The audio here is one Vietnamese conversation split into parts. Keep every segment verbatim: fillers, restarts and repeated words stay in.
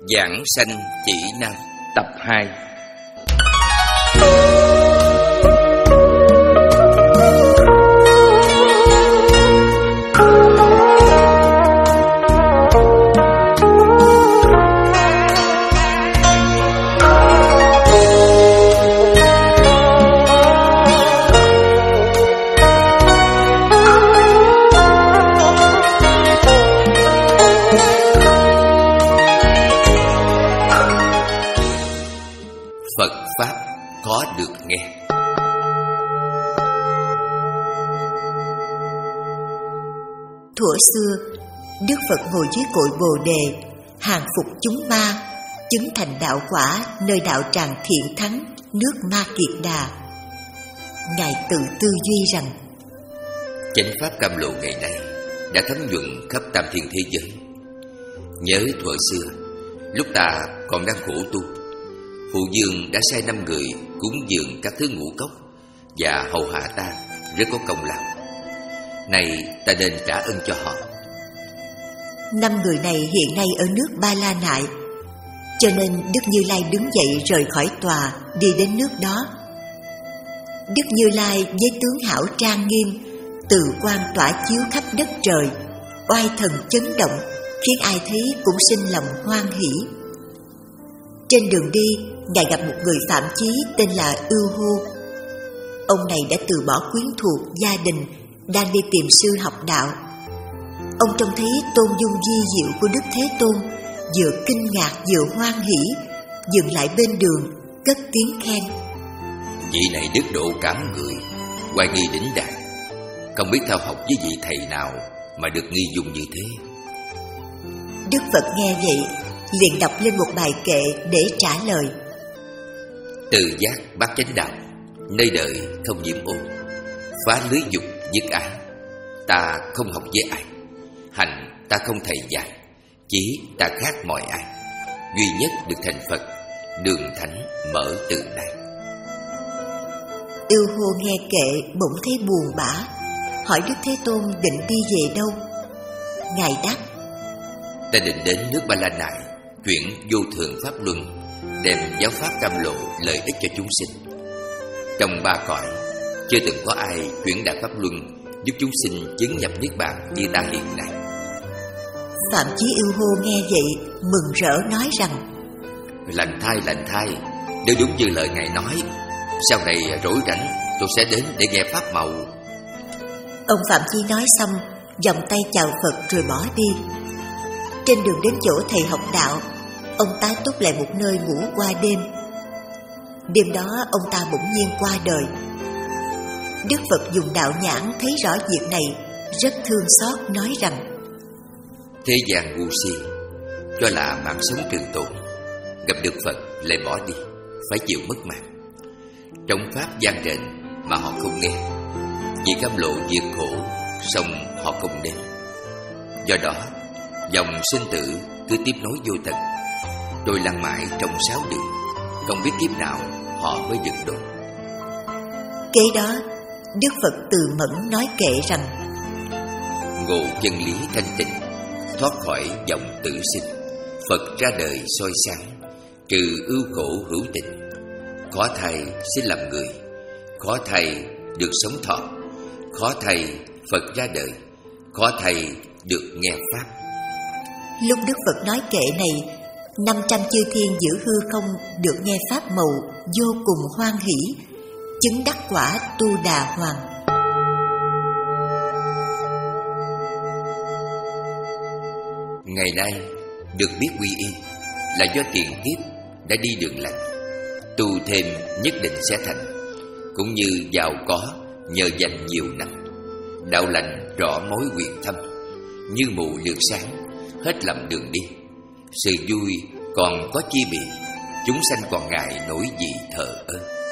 Giảng sanh chỉ nam tập hai. Phật Pháp có được nghe. Thuở xưa, Đức Phật ngồi dưới cội Bồ Đề, hàng phục chúng ma, chứng thành đạo quả nơi đạo tràng Thiện Thắng, nước Ma Kiệt Đà. Ngài tự tư duy rằng chánh pháp cam lộ ngày nay đã thấm nhuận khắp tam thiên thế giới. Nhớ thuở xưa, lúc ta còn đang khổ tu, Phụ Dương đã sai năm người cúng dường các thứ ngũ cốc và hầu hạ ta rất có công lao. Này ta nên trả ơn cho họ. Năm người này hiện nay ở nước Ba La Nại, cho nên Đức Như Lai đứng dậy rời khỏi tòa, đi đến nước đó. Đức Như Lai với tướng hảo trang nghiêm, từ quang tỏa chiếu khắp đất trời, oai thần chấn động, khiến ai thấy cũng sinh lòng hoan hỷ. Trên đường đi, Ngài gặp một người phạm chí tên là Ưu Hô. Ông này đã từ bỏ quyến thuộc gia đình, đang đi tìm sư học đạo. Ông trông thấy tôn dung vi diệu của Đức Thế Tôn, vừa kinh ngạc vừa hoan hỷ, dừng lại bên đường, cất tiếng khen: Vị này đức độ cảm người, hoài nghi đỉnh đạt, không biết theo học với vị thầy nào mà được nghi dung như thế. Đức Phật nghe vậy, liền đọc lên một bài kệ để trả lời: Từ giác bát chánh đạo, nơi đời không nhiễm ô, phá lưới dục dứt ái. Ta không học với ai, hành ta không thầy dạy, chỉ ta khác mọi ai, duy nhất được thành Phật, đường thánh mở từ nay. Ưu Hô nghe kệ bỗng thấy buồn bã, hỏi Đức Thế Tôn định đi về đâu. Ngài đáp: Ta định đến nước Ba La Nại, chuyển vô thượng pháp luân, đem giáo pháp cam lộ lợi ích cho chúng sinh. Trong ba cõi, chưa từng có ai chuyển đạt pháp luân giúp chúng sinh chứng nhập niết bàn như ta hiện nay. Phạm Chí Ưu Hô nghe vậy mừng rỡ nói rằng: Lành thai lành thai, nếu đúng như lời Ngài nói, sau này rỗi rảnh tôi sẽ đến để nghe pháp màu. Ông Phạm Chí nói xong, vòng tay chào Phật rồi bỏ đi. Trên đường đến chỗ thầy học đạo, ông tá túc lại một nơi ngủ qua đêm. Đêm đó ông ta bỗng nhiên qua đời. Đức Phật dùng đạo nhãn thấy rõ việc này, rất thương xót nói rằng: Thế gian ngu si, cho là mạng sống trường tồn, gặp được Phật lại bỏ đi, phải chịu mất mạng. Trong pháp gian rền mà họ không nghe, vì cam lộ diệt khổ, song họ không đến. Do đó, dòng sinh tử cứ tiếp nối vô tận, tôi lăn mãi trong sáu đường, không biết kiếp nào họ mới dừng độ. Kế đó, Đức Phật từ mẫn nói kệ rằng: Ngộ chân lý thanh tịnh, thoát khỏi dòng tử sinh, Phật ra đời soi sáng, trừ ưu khổ hữu tình. Khó thay xin làm người, khó thay được sống thọ, khó thay Phật ra đời, khó thay được nghe pháp. Lúc Đức Phật nói kệ này, năm trăm chư thiên giữ hư không được nghe pháp màu, vô cùng hoan hỷ, chứng đắc quả Tu Đà Hoàng. Ngày nay được biết quy y là do tiền kiếp đã đi đường lành, tu thêm nhất định sẽ thành, cũng như giàu có nhờ dành nhiều năm. Đạo lành rõ mối nguyện thâm, như mù lược sáng, hết lầm đường đi. Sự vui còn có chi bì, chúng sanh còn ngại nổi gì thờ ơ.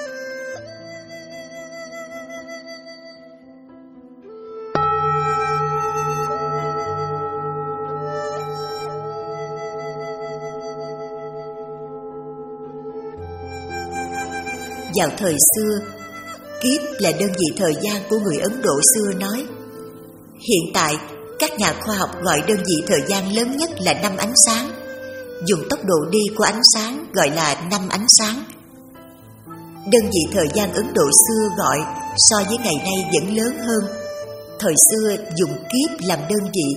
Vào thời xưa, kiếp là đơn vị thời gian của người Ấn Độ xưa nói. Hiện tại, các nhà khoa học gọi đơn vị thời gian lớn nhất là năm ánh sáng, dùng tốc độ đi của ánh sáng gọi là năm ánh sáng. Đơn vị thời gian Ấn Độ xưa gọi so với ngày nay vẫn lớn hơn. Thời xưa dùng kiếp làm đơn vị.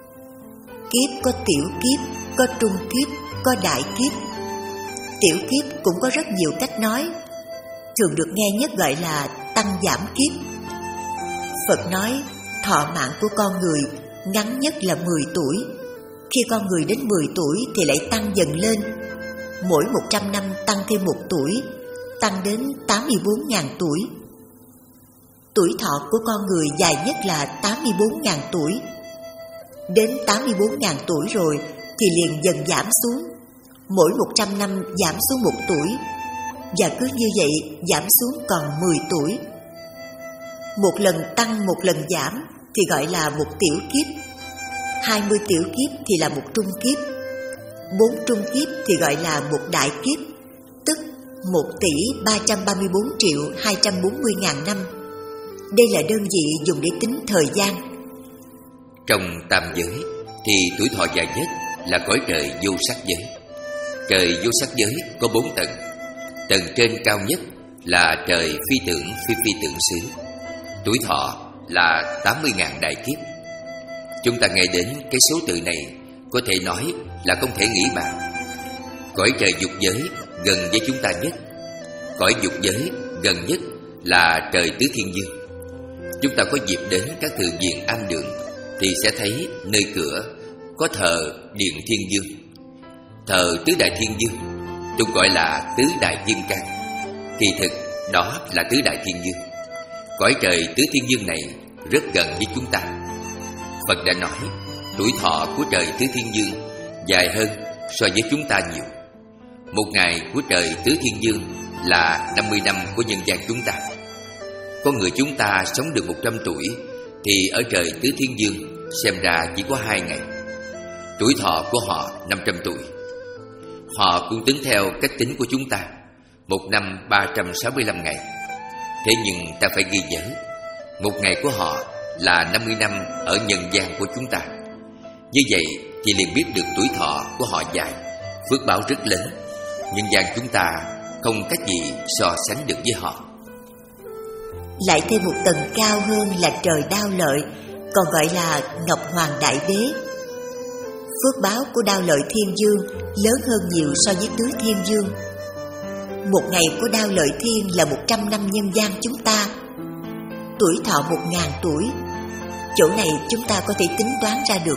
Kiếp có tiểu kiếp, có trung kiếp, có đại kiếp. Tiểu kiếp cũng có rất nhiều cách nói, thường được nghe nhất gọi là tăng giảm kiếp. Phật nói thọ mạng của con người ngắn nhất là mười tuổi. Khi con người đến mười tuổi thì lại tăng dần lên. Mỗi một trăm năm tăng thêm một tuổi, tăng đến tám mươi bốn nghìn tuổi. Tuổi thọ của con người dài nhất là tám mươi bốn nghìn tuổi. Đến tám mươi bốn nghìn tuổi rồi thì liền dần giảm xuống. Mỗi một trăm năm giảm xuống một tuổi, và cứ như vậy giảm xuống còn mười tuổi. Một lần tăng một lần giảm thì gọi là một tiểu kiếp. Hai mươi tiểu kiếp thì là một trung kiếp. Bốn trung kiếp thì gọi là một đại kiếp, tức một tỷ ba trăm ba mươi bốn triệu hai trăm bốn mươi ngàn năm. Đây là đơn vị dùng để tính thời gian. Trong tam giới thì tuổi thọ dài nhất là cõi trời vô sắc giới. Trời vô sắc giới có bốn tầng. Tầng trên cao nhất là trời phi tưởng phi phi tưởng xứ. Tuổi thọ là tám mươi ngàn đại kiếp. Chúng ta nghe đến cái số tự này có thể nói là không thể nghĩ bàn. Cõi trời dục giới gần với chúng ta nhất. Cõi dục giới gần nhất là trời tứ thiên dương. Chúng ta có dịp đến các thượng viện am đường thì sẽ thấy nơi cửa có thờ điện thiên dương, thờ tứ đại thiên dương, chúng gọi là tứ đại thiên can. Kỳ thực đó là tứ đại thiên dương. Cõi trời tứ thiên dương này rất gần với chúng ta. Phật đã nói tuổi thọ của trời tứ thiên dương dài hơn so với chúng ta nhiều. Một ngày của trời tứ thiên dương là năm mươi năm của nhân gian chúng ta. Con người chúng ta sống được một trăm tuổi thì ở trời tứ thiên dương xem ra chỉ có hai ngày. Tuổi thọ của họ năm trăm tuổi. Họ cũng tính theo cách tính của chúng ta, một năm ba trăm sáu mươi lăm ngày. Thế nhưng ta phải ghi nhớ, một ngày của họ là năm mươi năm ở nhân gian của chúng ta. Như vậy thì liền biết được tuổi thọ của họ dài, phước báo rất lớn. Nhân gian chúng ta không cách gì so sánh được với họ. Lại thêm một tầng cao hơn là trời Đao Lợi, còn gọi là Ngọc Hoàng Đại Đế. Phước báo của Đao Lợi Thiên Dương lớn hơn nhiều so với Tứ Thiên Dương. Một ngày của Đao Lợi Thiên là một trăm năm nhân gian chúng ta. Tuổi thọ một ngàn tuổi. Chỗ này chúng ta có thể tính toán ra được.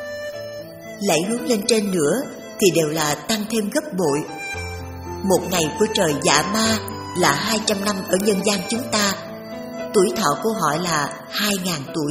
Lại hướng lên trên nữa thì đều là tăng thêm gấp bội. Một ngày của trời Dạ Ma là hai trăm năm ở nhân gian chúng ta. Tuổi thọ của họ là hai ngàn tuổi.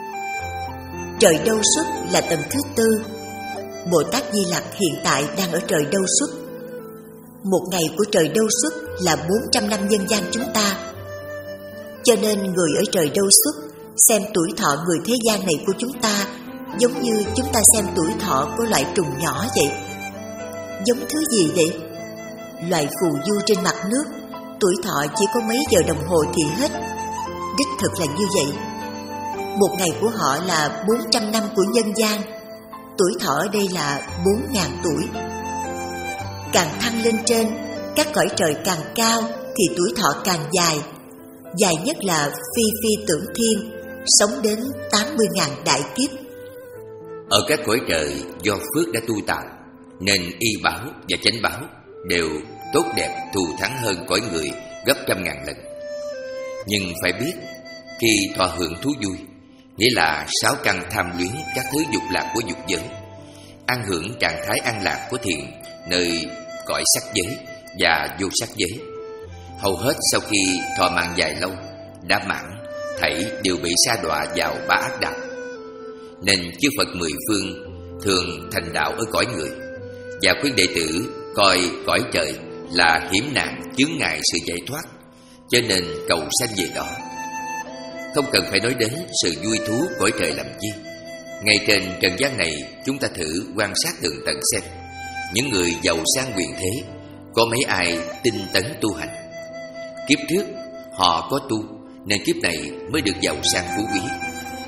Trời Đâu Xuất là tầng thứ tư. Bồ Tát Di Lặc hiện tại đang ở trời Đâu Xuất. Một ngày của trời Đâu Xuất là bốn trăm năm nhân gian chúng ta. Cho nên người ở trời Đâu Xuất xem tuổi thọ người thế gian này của chúng ta giống như chúng ta xem tuổi thọ của loại trùng nhỏ vậy. Giống thứ gì vậy? Loài phù du trên mặt nước, tuổi thọ chỉ có mấy giờ đồng hồ thì hết. Đích thực là như vậy. Một ngày của họ là bốn trăm năm của nhân gian. Tuổi thọ ở đây là bốn ngàn tuổi. Càng thăng lên trên, các cõi trời càng cao thì tuổi thọ càng dài. Dài nhất là Phi Phi Tưởng Thiên, sống đến tám mươi ngàn đại kiếp. Ở các cõi trời do phước đã tu tạo, nên y báo và chánh báo đều tốt đẹp thù thắng hơn cõi người gấp trăm ngàn lần. Nhưng phải biết, khi thọ hưởng thú vui, nghĩa là sáu căn tham luyến các thứ dục lạc của dục giới, an hưởng trạng thái an lạc của thiện nơi cõi sắc giới và vô sắc giới, hầu hết sau khi thọ mạng dài lâu đã mãn, thảy đều bị sa đọa vào ba ác đạo. Nên chư Phật mười phương thường thành đạo ở cõi người, và khuyên đệ tử coi cõi trời là hiểm nạn chướng ngại sự giải thoát, cho nên cầu sanh về đó. Không cần phải nói đến sự vui thú cõi trời làm chi. Ngay trên trần gian này, chúng ta thử quan sát tường tận xem, những người giàu sang quyền thế có mấy ai tinh tấn tu hành. Kiếp trước họ có tu nên kiếp này mới được giàu sang phú quý.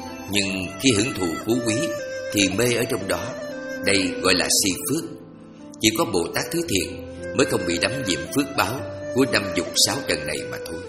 Nhưng khi hưởng thụ phú quý thì mê ở trong đó. Đây gọi là si phước. chỉ có Bồ Tát Thứ Thiện mới không bị đắm nhiễm phước báo của năm dục sáu trần này mà thôi.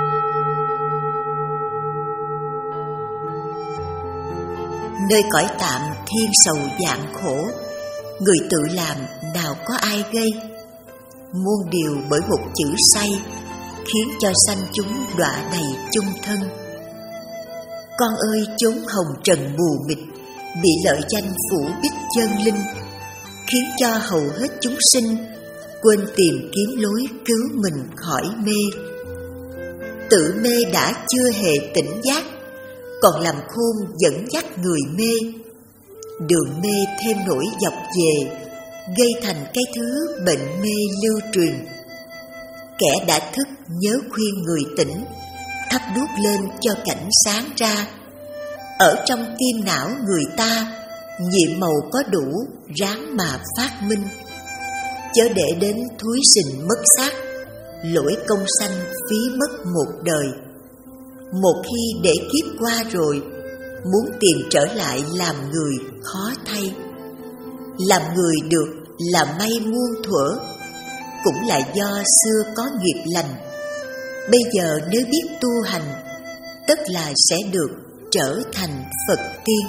Nơi cõi tạm thiên sầu vạn khổ, người tự làm nào có ai gây. Muôn điều bởi một chữ say, khiến cho sanh chúng đọa đầy chung thân. Con ơi, chốn hồng trần mù mịt, bị lợi danh phủ bích chân linh, khiến cho hầu hết chúng sinh quên tìm kiếm lối cứu mình khỏi mê. Tự mê đã chưa hề tỉnh giác, còn làm khôn dẫn dắt người mê. Đường mê thêm nổi dọc về, gây thành cái thứ bệnh mê lưu truyền. Kẻ đã thức nhớ khuyên người tỉnh, thắp đuốc lên cho cảnh sáng ra. Ở trong tim não người ta, nhiệm màu có đủ, ráng mà phát minh. Chớ để đến thúi sình mất xác, lỗi công sanh phí mất một đời. Một khi để kiếp qua rồi, muốn tìm trở lại làm người khó thay. Làm người được là may muôn thuở, cũng là do xưa có nghiệp lành. Bây giờ nếu biết tu hành, tất là sẽ được trở thành Phật tiên.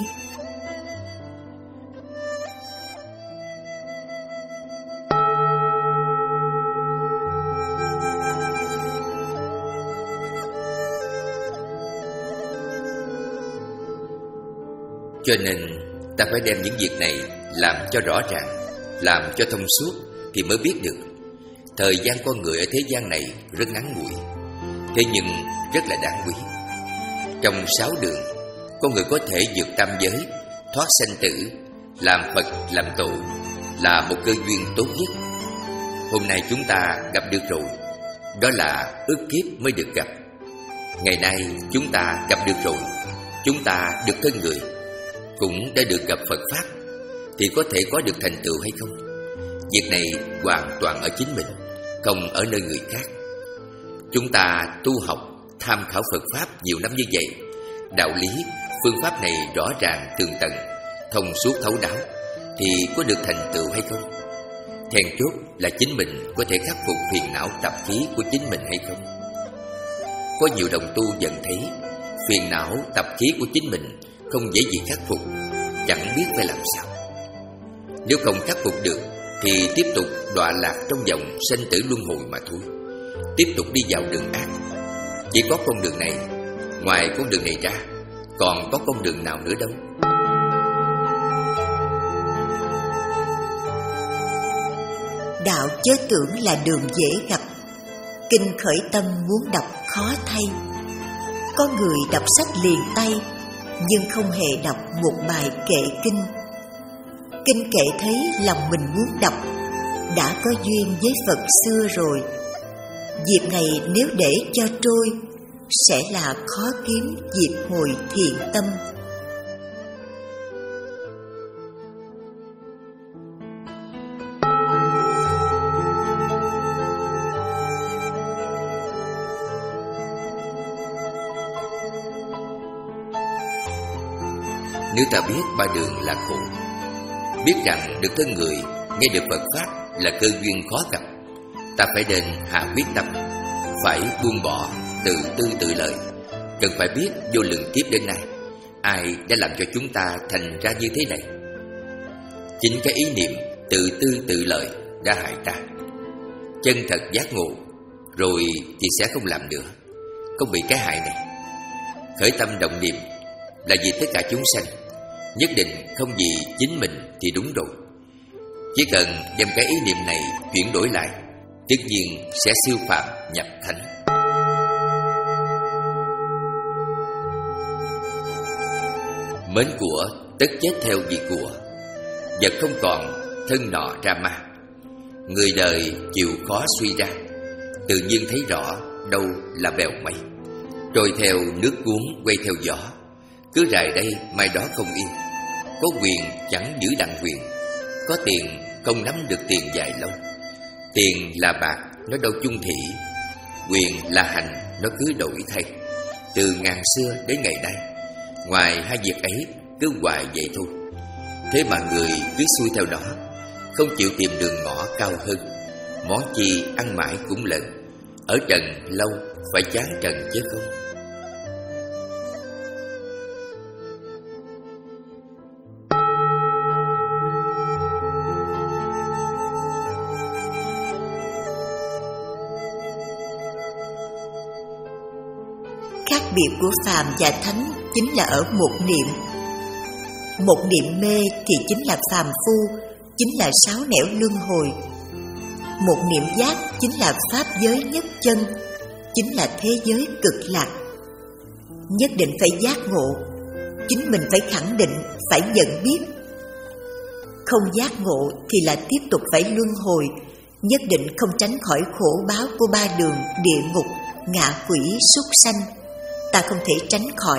Cho nên ta phải đem những việc này làm cho rõ ràng, làm cho thông suốt thì mới biết được. Thời gian con người ở thế gian này rất ngắn ngủi, thế nhưng rất là đáng quý. Trong sáu đường, con người có thể vượt tam giới, thoát sanh tử, làm Phật, làm tổ, là một cơ duyên tốt nhất. Hôm nay chúng ta gặp được rồi, đó là ước kiếp mới được gặp. Ngày nay chúng ta gặp được rồi, chúng ta được thân người, cũng đã được gặp Phật Pháp, thì có thể có được thành tựu hay không? Việc này hoàn toàn ở chính mình, không ở nơi người khác. Chúng ta tu học, tham khảo Phật Pháp nhiều năm như vậy, đạo lý, phương pháp này rõ ràng tường tận, thông suốt thấu đáo, thì có được thành tựu hay không? Then chốt là chính mình có thể khắc phục phiền não tập khí của chính mình hay không? Có nhiều đồng tu nhận thấy phiền não tập khí của chính mình không dễ gì khắc phục, chẳng biết phải làm sao. Nếu không khắc phục được thì tiếp tục đọa lạc trong vòng sanh tử luân hồi mà thôi, tiếp tục đi vào đường ác. Chỉ có con đường này, ngoài con đường này ra còn có con đường nào nữa đâu. Đạo chớ tưởng là đường dễ gặp, kinh khởi tâm muốn đọc khó thay. Có người đọc sách liền tay, nhưng không hề đọc một bài kệ kinh. Kinh kệ thấy lòng mình muốn đọc, đã có duyên với Phật xưa rồi. Dịp này nếu để cho trôi, sẽ là khó kiếm dịp hồi thiện tâm. Nếu ta biết ba đường là khổ, biết rằng được thân người, nghe được Phật Pháp là cơ duyên khó gặp, ta phải nên hạ quyết tâm, phải buông bỏ tự tư tự lợi. Cần phải biết vô lượng kiếp đến nay, ai đã làm cho chúng ta thành ra như thế này? Chính cái ý niệm tự tư tự lợi đã hại ta. Chân thật giác ngộ rồi thì sẽ không làm nữa, không bị cái hại này. Khởi tâm động niệm là vì tất cả chúng sanh, nhất định không vì chính mình thì đúng rồi. Chỉ cần đem cái ý niệm này chuyển đổi lại, tất nhiên sẽ siêu phạm nhập thánh. Mến của tất chết theo vì của, vật không còn thân nọ ra ma. Người đời chịu khó suy ra, tự nhiên thấy rõ đâu là bèo mây. Trôi theo nước cuốn quay theo gió, cứ rài đây mai đó không yên. Có quyền chẳng giữ đặng quyền, có tiền không nắm được tiền dài lâu. Tiền là bạc, nó đâu chung thủy. Quyền là hành, nó cứ đổi thay. Từ ngàn xưa đến ngày nay, ngoài hai việc ấy cứ hoài vậy thôi. Thế mà người cứ xuôi theo đó, không chịu tìm đường ngõ cao hơn. Món chi ăn mãi cũng lận, ở trần lâu phải chán trần chứ không. Khác biệt của phàm và thánh chính là ở một niệm. Một niệm mê thì chính là phàm phu, chính là sáu nẻo luân hồi. Một niệm giác chính là pháp giới nhất chân, chính là thế giới cực lạc. Nhất định phải giác ngộ, chính mình phải khẳng định, phải nhận biết. Không giác ngộ thì là tiếp tục phải luân hồi, nhất định không tránh khỏi khổ báo của ba đường địa ngục, ngạ quỷ, súc sanh. Ta không thể tránh khỏi.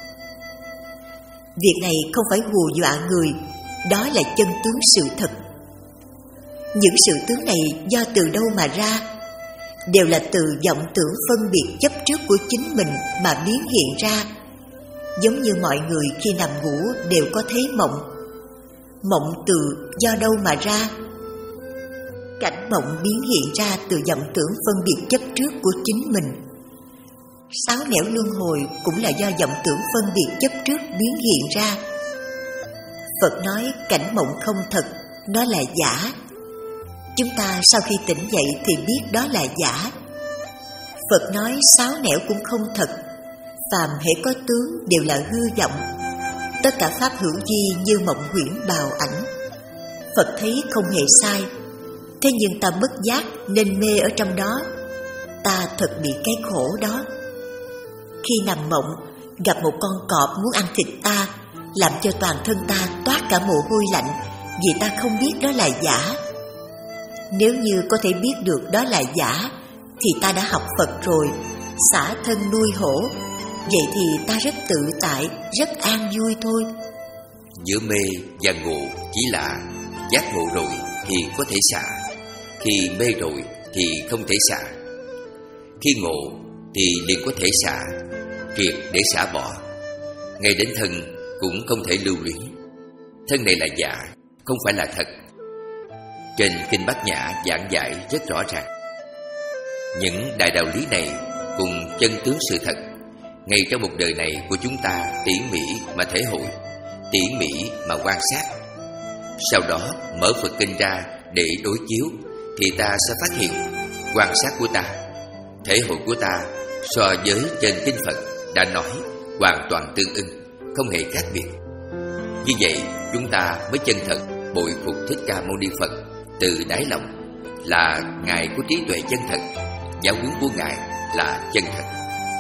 Việc này không phải hù dọa người, đó là chân tướng sự thật. Những sự tướng này do từ đâu mà ra? Đều là từ vọng tưởng phân biệt chấp trước của chính mình mà biến hiện ra. Giống như mọi người khi nằm ngủ đều có thấy mộng. Mộng từ do đâu mà ra? Cảnh mộng biến hiện ra từ vọng tưởng phân biệt chấp trước của chính mình. Sáu nẻo luân hồi cũng là do vọng tưởng phân biệt chấp trước biến hiện ra. Phật nói cảnh mộng không thật, nó là giả. Chúng ta sau khi tỉnh dậy thì biết đó là giả. Phật nói sáu nẻo cũng không thật, phàm hễ có tướng đều là hư vọng. Tất cả pháp hữu vi như mộng huyễn bào ảnh. Phật thấy không hề sai, thế nhưng ta bất giác nên mê ở trong đó. Ta thật bị cái khổ đó. Khi nằm mộng, gặp một con cọp muốn ăn thịt ta, làm cho toàn thân ta toát cả mồ hôi lạnh, vì ta không biết đó là giả. Nếu như có thể biết được đó là giả, thì ta đã học Phật rồi, xả thân nuôi hổ. Vậy thì ta rất tự tại, rất an vui thôi. Giữa mê và ngộ chỉ là giác ngộ rồi thì có thể xả, khi mê rồi thì không thể xả. Khi ngộ thì liền có thể xả, triệt để xả bỏ. Ngay đến thân cũng không thể lưu luyến. Thân này là giả, không phải là thật. Trên Kinh Bát Nhã giảng giải rất rõ ràng. Những đại đạo lý này cùng chân tướng sự thật, ngay trong một đời này của chúng ta tỉ mỉ mà thể hội, tỉ mỉ mà quan sát. Sau đó mở Phật Kinh ra để đối chiếu, thì ta sẽ phát hiện quan sát của ta, thể hội của ta so với trên Kinh Phật đã nói hoàn toàn tương ưng, không hề khác biệt. Như vậy chúng ta mới chân thật bội phục Thích Ca Mâu Ni Phật từ đáy lòng, là Ngài có trí tuệ chân thật, giáo huấn của Ngài là chân thật.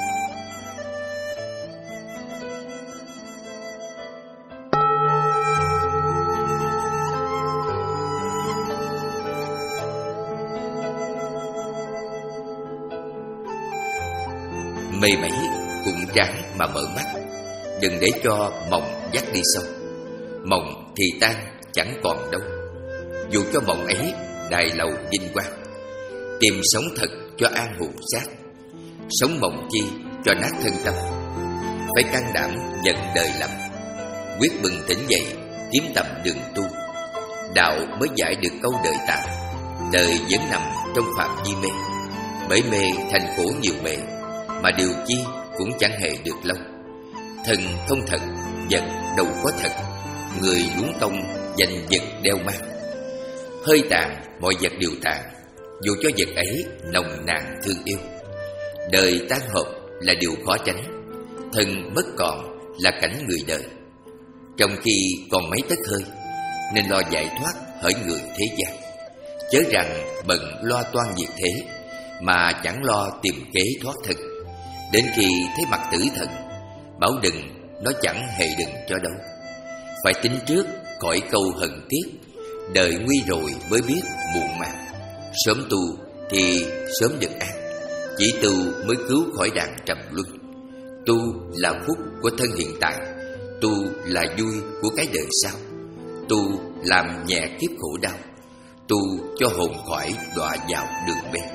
Mây mấy cũng ráng mà mở mắt, đừng để cho mộng dắt đi sâu. Mộng thì tan chẳng còn đâu, dù cho mộng ấy đài lầu vinh quang. Tìm sống thật cho an hồn xác, sống mộng chi cho nát thân tâm. Phải can đảm nhận đời lầm, quyết bừng tỉnh dậy kiếm tầm đường tu. Đạo mới giải được câu đời tà, đời vẫn nằm trong phạm vi mê. Bởi mê thành khổ nhiều bề, mà điều chi cũng chẳng hề được lâu. Thần không thật, vật đâu có thật, người luống công danh vật đeo mang. Hơi tàn mọi vật đều tàn, dù cho vật ấy nồng nàn thương yêu. Đời tan hợp là điều khó tránh, thân mất còn là cảnh người đời. Trong khi còn mấy tấc hơi, nên lo giải thoát hỡi người thế gian. Chớ rằng bận lo toan việc thế, mà chẳng lo tìm kế thoát thân. Đến khi thấy mặt tử thần, bảo đừng, nó chẳng hề đừng cho đâu. Phải tính trước khỏi câu hận tiếc, đời nguy rồi mới biết muộn màng. Sớm tu thì sớm được an, chỉ tu mới cứu khỏi đàn trầm luân. Tu là phúc của thân hiện tại, tu là vui của cái đời sau. Tu làm nhẹ kiếp khổ đau, tu cho hồn khỏi đọa vào đường mê.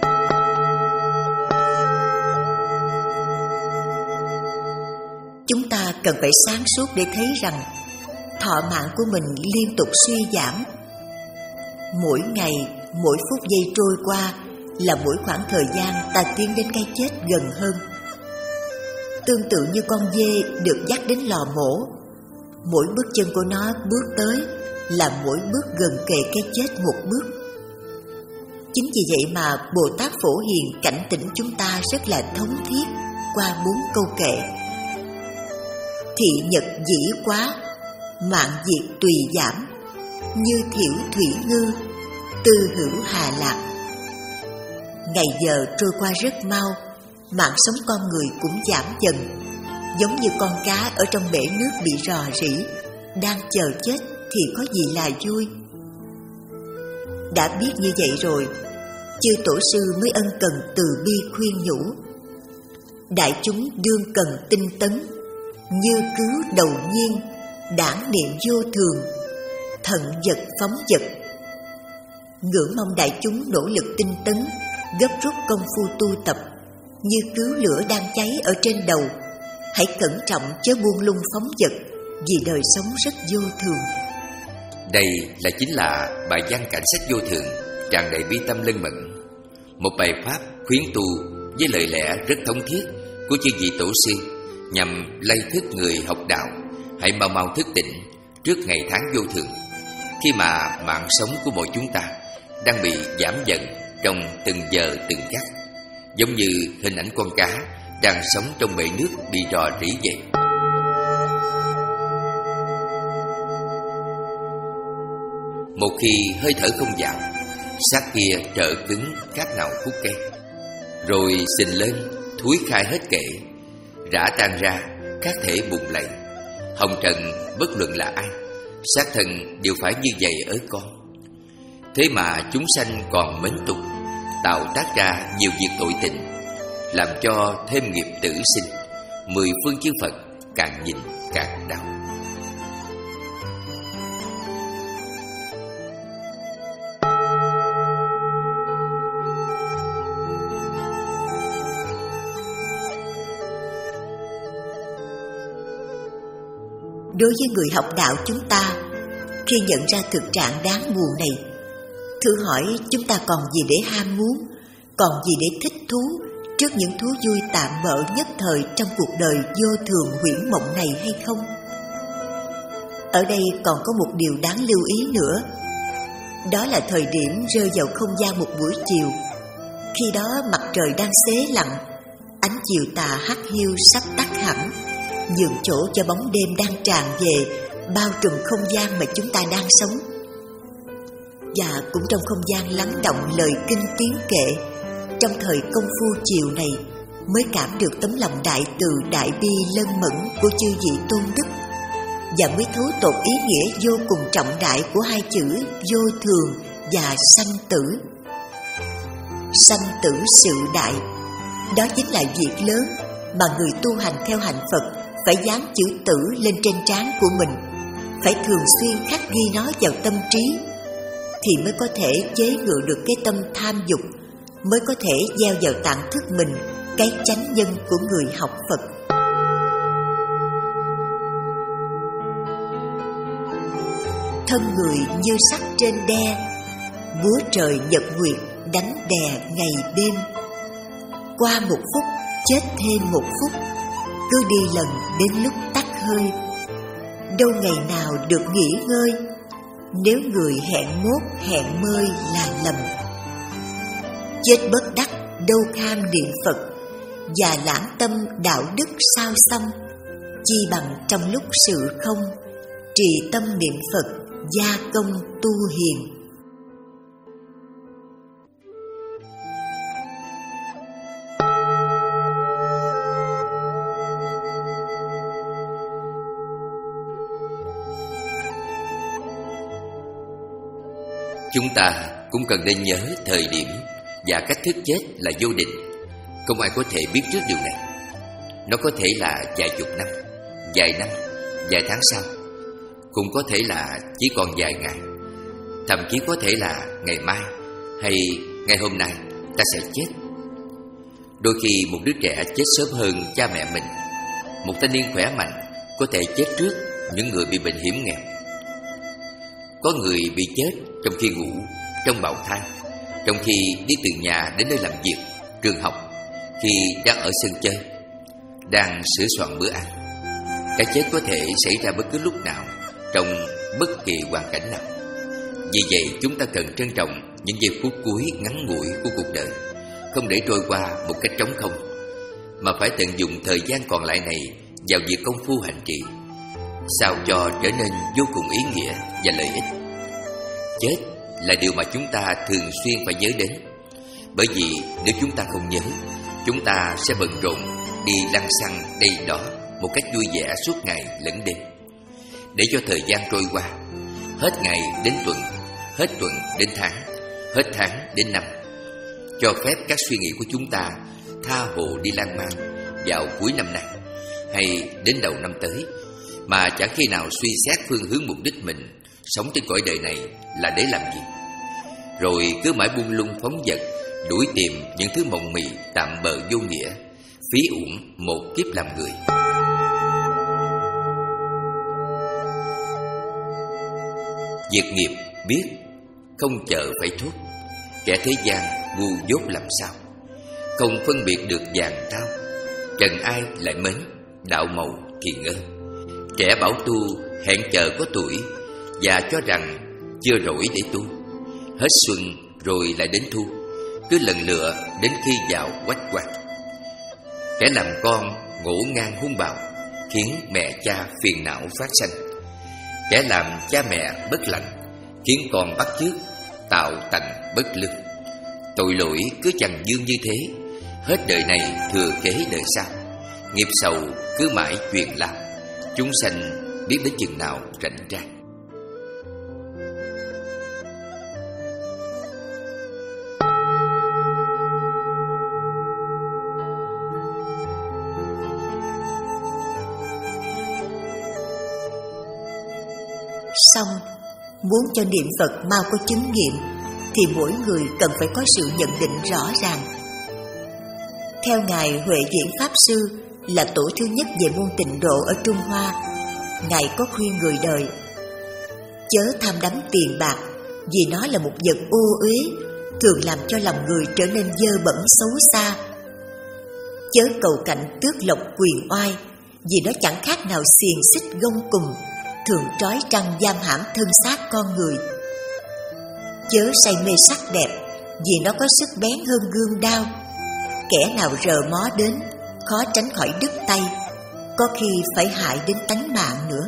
Chúng ta cần phải sáng suốt để thấy rằng thọ mạng của mình liên tục suy giảm. Mỗi ngày, mỗi phút giây trôi qua là mỗi khoảng thời gian ta tiến đến cái chết gần hơn. Tương tự như con dê được dắt đến lò mổ, mỗi bước chân của nó bước tới là mỗi bước gần kề cái chết một bước. Chính vì vậy mà Bồ Tát Phổ Hiền cảnh tỉnh chúng ta rất là thống thiết qua bốn câu kệ. Thị nhật dĩ quá, mạng diệt tùy giảm, như thiểu thủy ngư, tư hữu hà lạc. Ngày giờ trôi qua rất mau, mạng sống con người cũng giảm dần, giống như con cá ở trong bể nước bị rò rỉ, đang chờ chết thì có gì là vui. Đã biết như vậy rồi, chư tổ sư mới ân cần từ bi khuyên nhủ. Đại chúng đương cần tinh tấn, như cứu đầu nhiên, đãng niệm vô thường, thận vật phóng vật. Ngưỡng mong đại chúng nỗ lực tinh tấn, gấp rút công phu tu tập, như cứu lửa đang cháy ở trên đầu. Hãy cẩn trọng chớ buông lung phóng vật, vì đời sống rất vô thường. Đây là chính là bài văn cảnh sách vô thường, tràn đầy bi tâm lân mẫn. Một bài pháp khuyến tu với lời lẽ rất thống thiết của chư vị tổ sư, nhằm lay thức người học đạo hãy mau mau thức tỉnh trước ngày tháng vô thường, khi mà mạng sống của mỗi chúng ta đang bị giảm dần trong từng giờ từng khắc, giống như hình ảnh con cá đang sống trong bể nước bị rò rỉ vậy. Một khi hơi thở không vào, xác kia trở cứng khác nào khúc cây, rồi xình lên thúi khai hết kệ, rã tan ra khác thể bùng lầy. Hồng trần bất luận là ai, xác thân đều phải như vậy ở con. Thế mà chúng sanh còn mến tục, tạo tác ra nhiều việc tội tình, làm cho thêm nghiệp tử sinh. Mười phương chư Phật càng nhìn càng đau. Đối với người học đạo chúng ta, khi nhận ra thực trạng đáng buồn này, thử hỏi chúng ta còn gì để ham muốn, còn gì để thích thú trước những thú vui tạm bợ nhất thời trong cuộc đời vô thường huyễn mộng này hay không? Ở đây còn có một điều đáng lưu ý nữa. Đó là thời điểm rơi vào không gian một buổi chiều. Khi đó mặt trời đang xế lặn, ánh chiều tà hắt hiu sắp tắt hẳn, nhường chỗ cho bóng đêm đang tràn về, bao trùm không gian mà chúng ta đang sống. Và cũng trong không gian lắng động lời kinh tiếng kệ, trong thời công phu chiều này mới cảm được tấm lòng đại từ đại bi lân mẫn của chư vị tôn đức, và mới thấu tột ý nghĩa vô cùng trọng đại của hai chữ vô thường và sanh tử. Sanh tử sự đại, đó chính là việc lớn mà người tu hành theo hạnh Phật phải dán chữ tử lên trên trán của mình, phải thường xuyên khắc ghi nó vào tâm trí, thì mới có thể chế ngự được cái tâm tham dục, mới có thể gieo vào tạng thức mình cái chánh nhân của người học Phật. Thân người như sắt trên đe, búa trời nhật nguyệt đánh đè ngày đêm. Qua một phút chết thêm một phút, cứ đi lần đến lúc tắt hơi. Đâu ngày nào được nghỉ ngơi, nếu người hẹn mốt hẹn mơi là lầm. Chết bất đắc đâu kham niệm Phật, và lãng tâm đạo đức sao xăm. Chi bằng trong lúc sự không, trì tâm niệm Phật, gia công tu hiền. Chúng ta cũng cần nên nhớ thời điểm và cách thức chết là vô định. Không ai có thể biết trước điều này. Nó có thể là vài chục năm, vài năm, vài tháng sau. Cũng có thể là chỉ còn vài ngày. Thậm chí có thể là ngày mai hay ngày hôm nay ta sẽ chết. Đôi khi một đứa trẻ chết sớm hơn cha mẹ mình. Một thanh niên khỏe mạnh có thể chết trước những người bị bệnh hiểm nghèo. Có người bị chết trong khi ngủ, trong bào thai, trong khi đi từ nhà đến nơi làm việc, trường học, khi đang ở sân chơi, đang sửa soạn bữa ăn. Cái chết có thể xảy ra bất cứ lúc nào, trong bất kỳ hoàn cảnh nào. Vì vậy chúng ta cần trân trọng những giây phút cuối ngắn ngủi của cuộc đời, không để trôi qua một cách trống không, mà phải tận dụng thời gian còn lại này vào việc công phu hành trì, sao cho trở nên vô cùng ý nghĩa và lợi ích. Chết là điều mà chúng ta thường xuyên phải nhớ đến, bởi vì nếu chúng ta không nhớ, chúng ta sẽ bận rộn đi lăng xăng đây đó một cách vui vẻ suốt ngày lẫn đêm, để cho thời gian trôi qua, hết ngày đến tuần, hết tuần đến tháng, hết tháng đến năm, cho phép các suy nghĩ của chúng ta tha hồ đi lan man vào cuối năm nay hay đến đầu năm tới, mà chẳng khi nào suy xét phương hướng mục đích mình sống trên cõi đời này là để làm gì, rồi cứ mãi buông lung phóng dật, đuổi tìm những thứ mộng mị tạm bợ vô nghĩa, phí uổng một kiếp làm người. Việc nghiệp biết, không chờ phải thốt. Kẻ thế gian ngu dốt làm sao, không phân biệt được vàng thao. Trần ai lại mến, đạo màu thì ngơ. Kẻ bảo tu hẹn chờ có tuổi, và cho rằng chưa rỗi để tu. Hết xuân rồi lại đến thu, cứ lần lựa đến khi vào quách quạt. Kẻ làm con ngổ ngang hung bạo, khiến mẹ cha phiền não phát sanh. Kẻ làm cha mẹ bất lành, khiến con bắt chước tạo tành bất lương. Tội lỗi cứ chằng dương như thế, hết đời này thừa kế đời sau. Nghiệp sầu cứ mãi truyền lao, chúng sanh biết đến chừng nào rảnh rang. Xong, muốn cho niệm Phật mau có chứng nghiệm thì mỗi người cần phải có sự nhận định rõ ràng. Theo Ngài Huệ Diễn Pháp Sư là tổ thứ nhất về môn tịnh độ ở Trung Hoa, Ngài có khuyên người đời: chớ tham đắm tiền bạc, vì nó là một vật ô uế, thường làm cho lòng người trở nên dơ bẩn xấu xa. Chớ cầu cạnh tước lộc quyền oai, vì nó chẳng khác nào xiềng xích gông cùm, thường trói trăng giam hãm thân xác con người. Chớ say mê sắc đẹp, vì nó có sức bén hơn gươm đao. Kẻ nào rờ mó đến, khó tránh khỏi đứt tay, có khi phải hại đến tánh mạng nữa.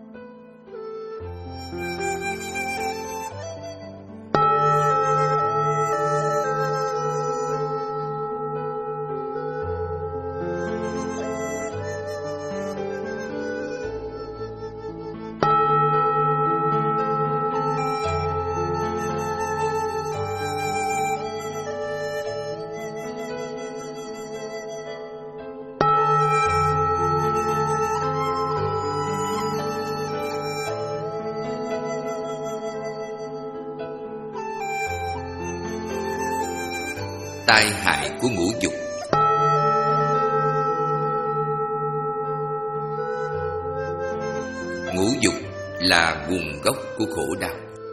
Tai hại của ngũ dục. Ngũ dục là nguồn gốc của khổ đau.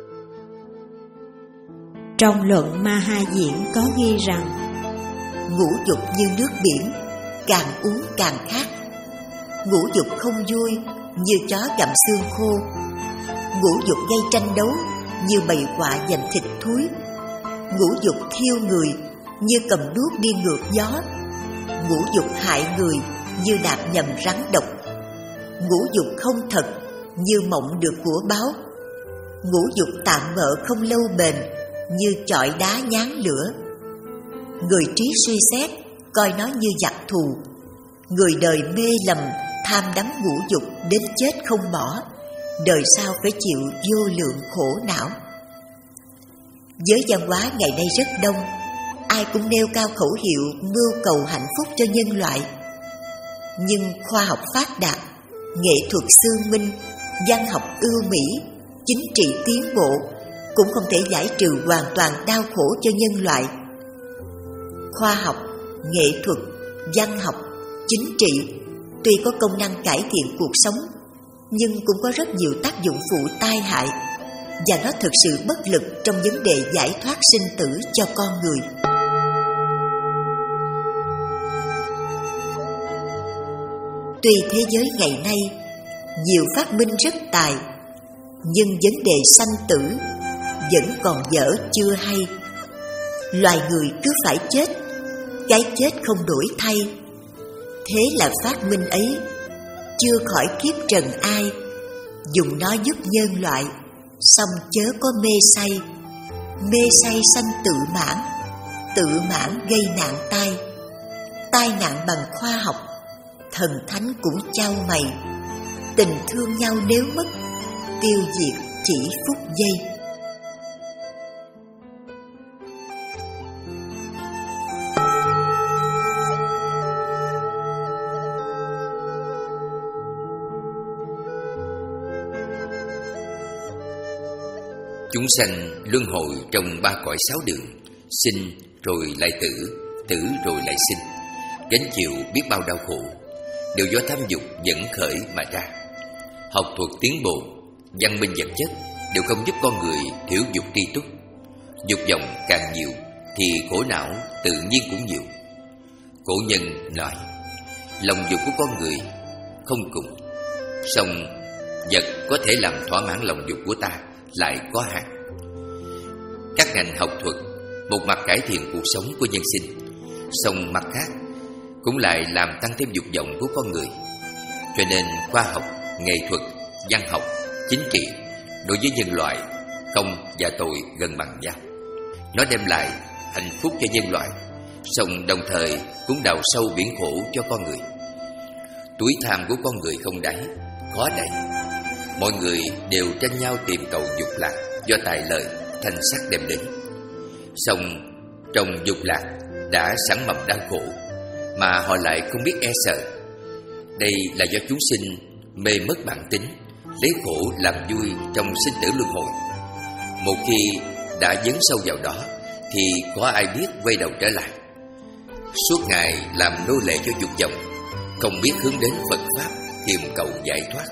Trong luận Ma Ha Diễn có ghi rằng ngũ dục như nước biển, càng uống càng khát. Ngũ dục không vui, như chó gặm xương khô. Ngũ dục gây tranh đấu, như bầy quạ giành thịt thúi. Ngũ dục thiêu người, như cầm đuốc đi ngược gió. Ngũ dục hại người, như đạp nhầm rắn độc. Ngũ dục không thật, như mộng được của báo. Ngũ dục tạm bợ không lâu bền, như chọi đá nhán lửa. Người trí suy xét, coi nó như giặc thù. Người đời mê lầm, tham đắm ngũ dục đến chết không bỏ, đời sau phải chịu vô lượng khổ não. Giới văn hóa ngày nay rất đông, ai cũng nêu cao khẩu hiệu mưu cầu hạnh phúc cho nhân loại. Nhưng khoa học phát đạt, nghệ thuật xương minh, văn học ưu mỹ, chính trị tiến bộ cũng không thể giải trừ hoàn toàn đau khổ cho nhân loại. Khoa học, nghệ thuật, văn học, chính trị tuy có công năng cải thiện cuộc sống, nhưng cũng có rất nhiều tác dụng phụ tai hại. và nó thực sự bất lực trong vấn đề giải thoát sinh tử cho con người. Tuy thế giới ngày nay nhiều phát minh rất tài, nhưng vấn đề sanh tử vẫn còn dở chưa hay. Loài người cứ phải chết, cái chết không đổi thay. Thế là phát minh ấy chưa khỏi kiếp trần ai, dùng nó giúp nhân loại, song chớ có mê say. Mê say sanh tự mãn, tự mãn gây nạn tai, tai nạn bằng khoa học, thần thánh cũng chau mày. Tình thương nhau nếu mất, tiêu diệt chỉ phút giây. Chúng sanh luân hồi trong ba cõi sáu đường, sinh rồi lại tử, tử rồi lại sinh, gánh chịu biết bao đau khổ, đều do tham dục dẫn khởi mà ra. Học thuật tiến bộ, văn minh vật chất đều không giúp con người thiểu dục tri túc. Dục vọng càng nhiều thì khổ não tự nhiên cũng nhiều. Cổ nhân nói, lòng dục của con người không cùng, song vật có thể làm thỏa mãn lòng dục của ta lại có hạn. Các ngành học thuật một mặt cải thiện cuộc sống của nhân sinh, song mặt khác cũng lại làm tăng thêm dục vọng của con người. Cho nên khoa học, nghệ thuật, văn học, chính trị đối với nhân loại, công và tội gần bằng nhau. Nó đem lại hạnh phúc cho nhân loại, song đồng thời cũng đào sâu biển khổ cho con người. Túi tham của con người không đáy, khó đẩy. Mọi người đều tranh nhau tìm cầu dục lạc do tài lợi, thanh sắc đem đến. Song trong dục lạc đã sẵn mầm đau khổ, mà họ lại không biết e sợ. Đây là do chúng sinh mê mất bản tính, lấy khổ làm vui trong sinh tử luân hồi. Một khi đã dấn sâu vào đó thì có ai biết quay đầu trở lại. Suốt ngày làm nô lệ cho dục vọng, không biết hướng đến Phật Pháp tìm cầu giải thoát.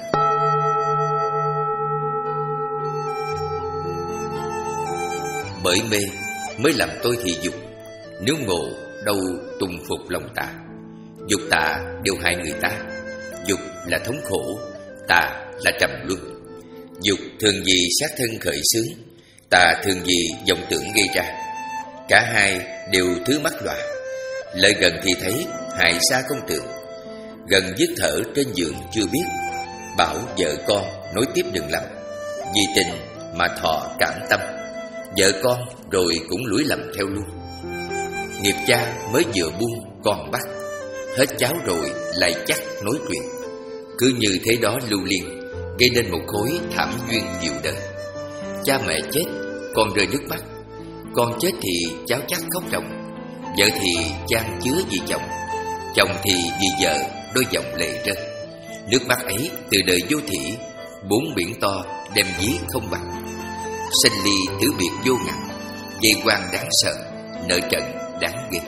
Bởi mê mới làm tôi thị dục, nếu ngộ đâu tùng phục lòng tà. Dục tà đều hại người ta. Dục là thống khổ, tà là trầm luân. Dục thường vì sát thân khởi xướng, tà thường vì vọng tưởng gây ra. Cả hai đều thứ mắc đọa. Lợi gần thì thấy, hại xa không tưởng. Gần dứt thở trên giường chưa biết, bảo vợ con nối tiếp đừng lầm. Vì tình mà thọ cảm tâm, vợ con rồi cũng lủi lầm theo luôn. Nghiệp cha mới vừa buông còn bắt, hết cháu rồi lại chắc nối truyền. Cứ như thế đó lưu liên, gây nên một khối thảm duyên nhiều đời. Cha mẹ chết, con rơi nước mắt. Con chết thì cháu chắc khóc ròng. Vợ thì chan chứa vì chồng, chồng thì vì vợ đôi dòng lệ rơi. Nước mắt ấy từ đời vô thỉ, bốn biển to đem dí không bằng. Sinh ly tử biệt vô ngần, dây quan đáng sợ, nợ trận đáng ghê.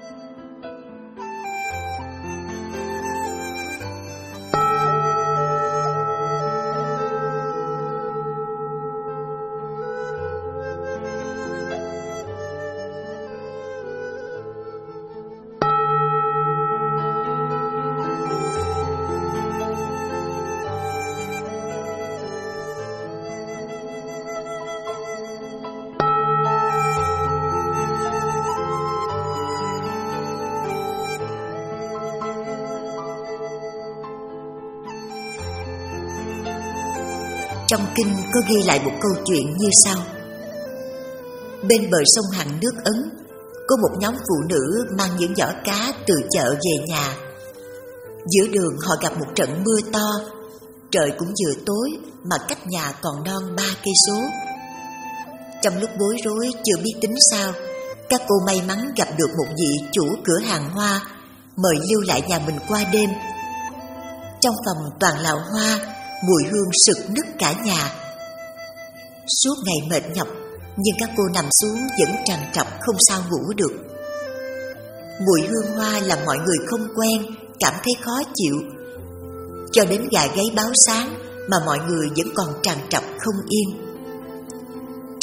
Trong kinh có ghi lại một câu chuyện như sau. Bên bờ sông Hằng nước Ấn, có một nhóm phụ nữ mang những giỏ cá từ chợ về nhà. Giữa đường họ gặp một trận mưa to, trời cũng vừa tối mà cách nhà còn non ba cây số. Trong lúc bối rối chưa biết tính sao, các cô may mắn gặp được một vị chủ cửa hàng hoa, mời lưu lại nhà mình qua đêm. Trong phòng toàn là hoa, mùi hương sực nức cả nhà. Suốt ngày mệt nhọc, nhưng các cô nằm xuống vẫn trằn trọc không sao ngủ được. Mùi hương hoa làm mọi người không quen, cảm thấy khó chịu. Cho đến gà gáy báo sáng mà mọi người vẫn còn trằn trọc không yên.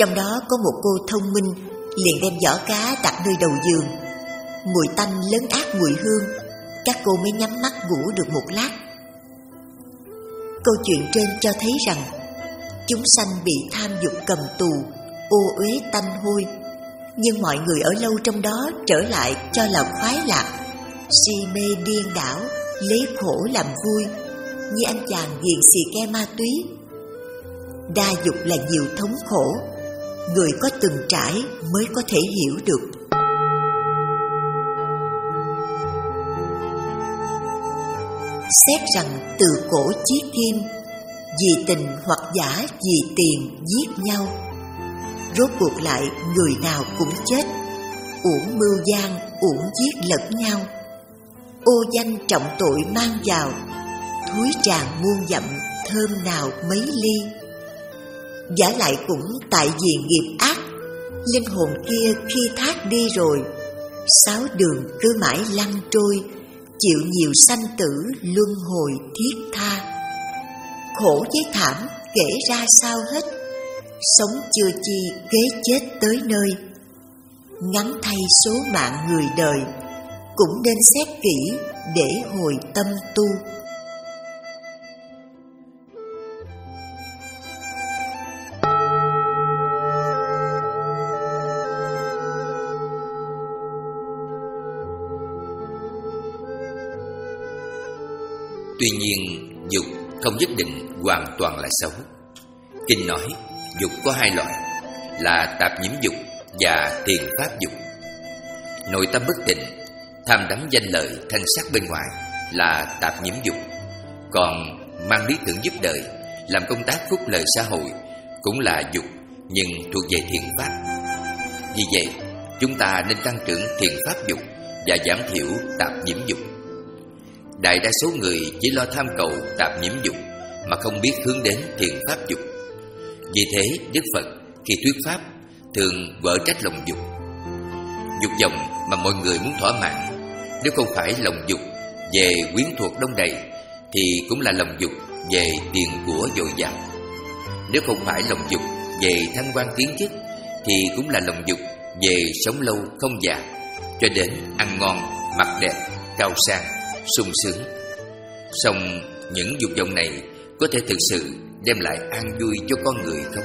Trong đó có một cô thông minh liền đem giỏ cá đặt nơi đầu giường. Mùi tanh lấn át mùi hương, các cô mới nhắm mắt ngủ được một lát. Câu chuyện trên cho thấy rằng chúng sanh bị tham dục cầm tù, ô uế tanh hôi, nhưng mọi người ở lâu trong đó trở lại cho là khoái lạc, si mê điên đảo, lấy khổ làm vui, như anh chàng nghiện xì ke ma túy. Đa dục là nhiều thống khổ, người có từng trải mới có thể hiểu được. Xét rằng từ cổ chí kim, vì tình hoặc giả vì tiền giết nhau, rốt cuộc lại người nào cũng chết, uổng mưu gian, uổng giết lẫn nhau. Ô danh trọng tội mang vào, thúi tràn muôn dặm, thơm nào mấy ly. Giả lại cũng tại vì nghiệp ác, linh hồn kia khi thác đi rồi, sáu đường cứ mãi lăn trôi, chịu nhiều sanh tử luân hồi thiết tha. Khổ với thảm kể ra sao hết, sống chưa chi kế chết tới nơi. Ngắn thay số mạng người đời, cũng nên xét kỹ để hồi tâm tu. Tuy nhiên, dục không nhất định hoàn toàn là xấu. Kinh nói dục có hai loại là tạp nhiễm dục và tiền pháp dục. Nội tâm bất tịnh, tham đắm danh lợi thanh sắc bên ngoài là tạp nhiễm dục. Còn mang lý tưởng giúp đời, làm công tác phúc lợi xã hội cũng là dục, nhưng thuộc về thiện pháp. Vì vậy, chúng ta nên tăng trưởng thiện pháp dục và giảm thiểu tạp nhiễm dục. Đại đa số người chỉ lo tham cầu tạp nhiễm dục mà không biết hướng đến thiện pháp dục. Vì thế, Đức Phật khi thuyết pháp thường vở trách lòng dục. Dục vọng mà mọi người muốn thỏa mãn, nếu không phải lòng dục về quyến thuộc đông đầy, thì cũng là lòng dục về tiền của dồi dào. Nếu không phải lòng dục về thăng quan tiến chức, thì cũng là lòng dục về sống lâu không già, cho đến ăn ngon, mặc đẹp, cao sang, sung sướng. Song những dục vọng này có thể thực sự đem lại an vui cho con người không?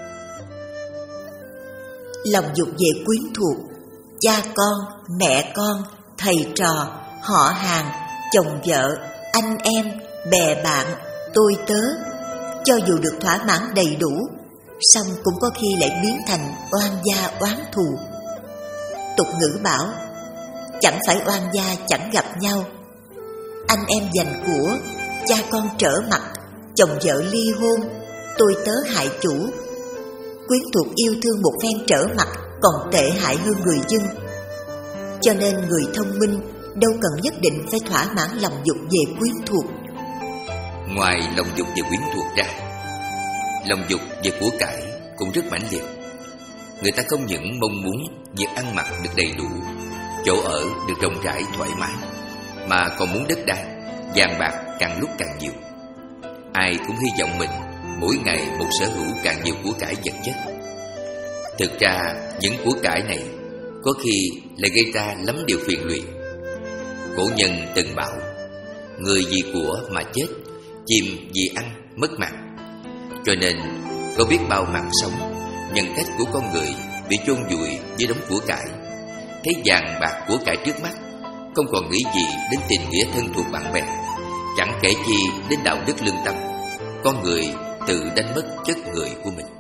Lòng dục về quyến thuộc, cha con, mẹ con, thầy trò, họ hàng, chồng vợ, anh em, bè bạn, tôi tớ, cho dù được thỏa mãn đầy đủ, song cũng có khi lại biến thành oan gia oán thù. Tục ngữ bảo, chẳng phải oan gia chẳng gặp nhau. Anh em giành của, cha con trở mặt, chồng vợ ly hôn, tôi tớ hại chủ. Quyến thuộc yêu thương một phen trở mặt còn tệ hại hơn người dân. Cho nên người thông minh đâu cần nhất định phải thỏa mãn lòng dục về quyến thuộc. Ngoài lòng dục về quyến thuộc ra, lòng dục về của cải cũng rất mãnh liệt. Người ta không những mong muốn việc ăn mặc được đầy đủ, chỗ ở được rộng rãi thoải mái, mà còn muốn đất đai, vàng bạc càng lúc càng nhiều. Ai cũng hy vọng mình mỗi ngày một sở hữu càng nhiều của cải vật chất. Thực ra những của cải này có khi lại gây ra lắm điều phiền lụy. Cổ nhân từng bảo, người vì của mà chết, chim vì ăn mất mạng. Cho nên có biết bao mạng sống, nhân cách của con người bị chôn vùi với đống của cải. Thấy vàng bạc của cải trước mắt, không còn nghĩ gì đến tình nghĩa thân thuộc bạn bè, chẳng kể chi đến đạo đức lương tâm. Con người tự đánh mất chất người của mình.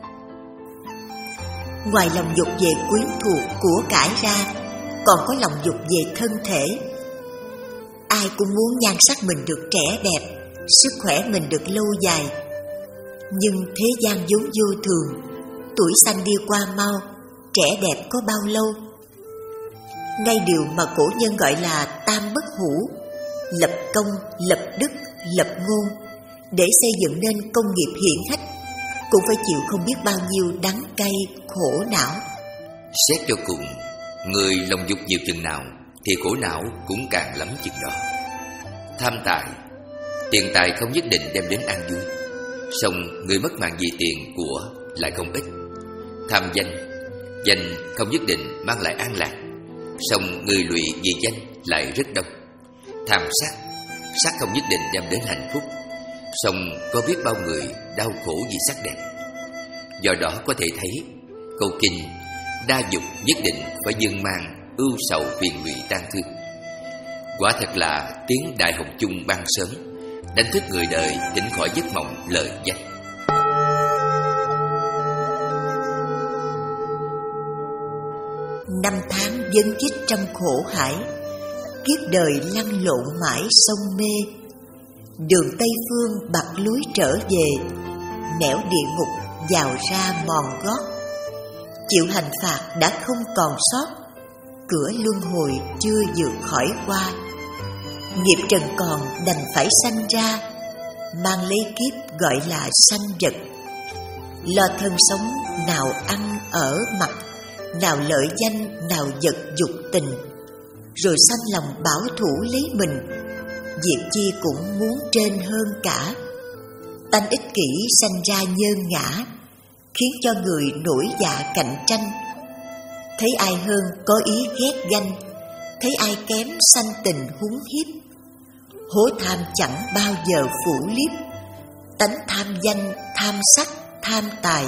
Ngoài lòng dục về quyến thuộc của cải ra, còn có lòng dục về thân thể. Ai cũng muốn nhan sắc mình được trẻ đẹp, sức khỏe mình được lâu dài. Nhưng thế gian vốn vô thường, tuổi xanh đi qua mau, trẻ đẹp có bao lâu? Ngay điều mà cổ nhân gọi là tam bất hủ, lập công, lập đức, lập ngôn, để xây dựng nên công nghiệp hiển hách, cũng phải chịu không biết bao nhiêu đắng cay, khổ não. Xét cho cùng, người lòng dục nhiều chừng nào thì khổ não cũng càng lắm chừng đó. Tham tài, tiền tài không nhất định đem đến an vui, song người mất mạng vì tiền của lại không ít. Tham danh, danh không nhất định mang lại an lạc, song người lụy vì danh lại rất đông. Tham sắc, sắc không nhất định đem đến hạnh phúc, song có biết bao người đau khổ vì sắc đẹp. Do đó có thể thấy câu kinh đa dục nhất định phải dâng mang ưu sầu phiền lụy tan thương. Quả thật là tiếng đại hồng chung ban sớm, đánh thức người đời tỉnh khỏi giấc mộng lợi danh. Năm tháng dấn dít trong khổ hải, kiếp đời lăn lộn mãi sông mê. Đường Tây Phương bạc lối trở về, nẻo địa ngục vào ra mòn gót. Chịu hành phạt đã không còn sót, cửa luân hồi chưa vượt khỏi qua. Nghiệp trần còn đành phải sanh ra, mang lấy kiếp gọi là sanh vật. Lo thân sống nào ăn ở mặc, nào lợi danh, nào vật dục tình. Rồi sanh lòng bảo thủ lấy mình, việc chi cũng muốn trên hơn cả. Tánh ích kỷ sanh ra nhơn ngã, khiến cho người nổi dạ cạnh tranh. Thấy ai hơn có ý ghét ganh, thấy ai kém sanh tình húng hiếp. Hố tham chẳng bao giờ phủ liếp, tánh tham danh, tham sắc, tham tài.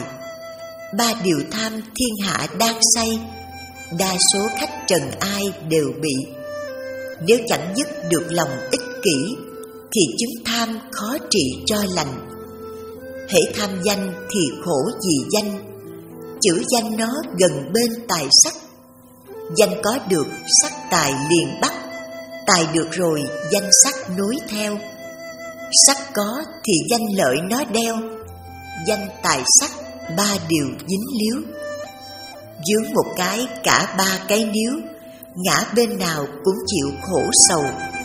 Ba điều tham thiên hạ đang say, đa số khách trần ai đều bị. Nếu chẳng dứt được lòng ích kỷ, thì chứng tham khó trị cho lành. Hễ tham danh thì khổ vì danh, chữ danh nó gần bên tài sắc. Danh có được sắc tài liền bắt, tài được rồi danh sắc nối theo. Sắc có thì danh lợi nó đeo, danh tài sắc ba điều dính líu. Dướng một cái cả ba cái níu, ngã bên nào cũng chịu khổ sầu.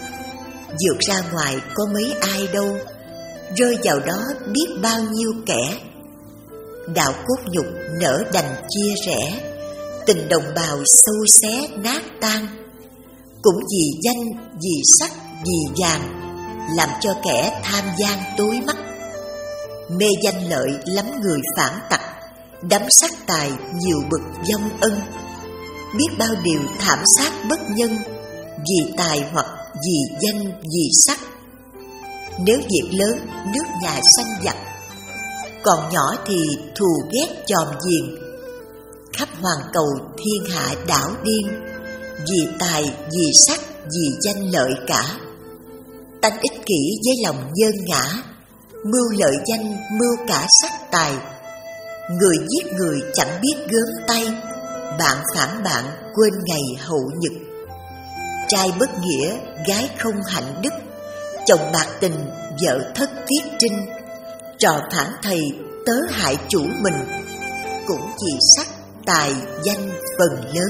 Vượt ra ngoài có mấy ai đâu, rơi vào đó biết bao nhiêu kẻ. Đạo cốt nhục nỡ đành chia rẽ, tình đồng bào sâu xé nát tan. Cũng vì danh, vì sắc, vì vàng, làm cho kẻ tham gian tối mắt. Mê danh lợi lắm người phản tặc, đắm sắc tài nhiều bực vong ân. Biết bao điều thảm sát bất nhân, vì tài hoặc vì danh, vì sắc. Nếu việc lớn nước nhà sanh giặc, còn nhỏ thì thù ghét chòm giềng. Khắp hoàn cầu thiên hạ đảo điên, vì tài, vì sắc, vì danh lợi cả. Tánh ích kỷ với lòng nhơn ngã, mưu lợi danh, mưu cả sắc tài. Người giết người chẳng biết gớm tay, bạn phản bạn quên ngày hậu nhật. Trai bất nghĩa, gái không hạnh đức, chồng bạc tình, vợ thất tiết trinh. Trò phản thầy, tớ hại chủ mình, cũng vì sắc, tài, danh phần lớn.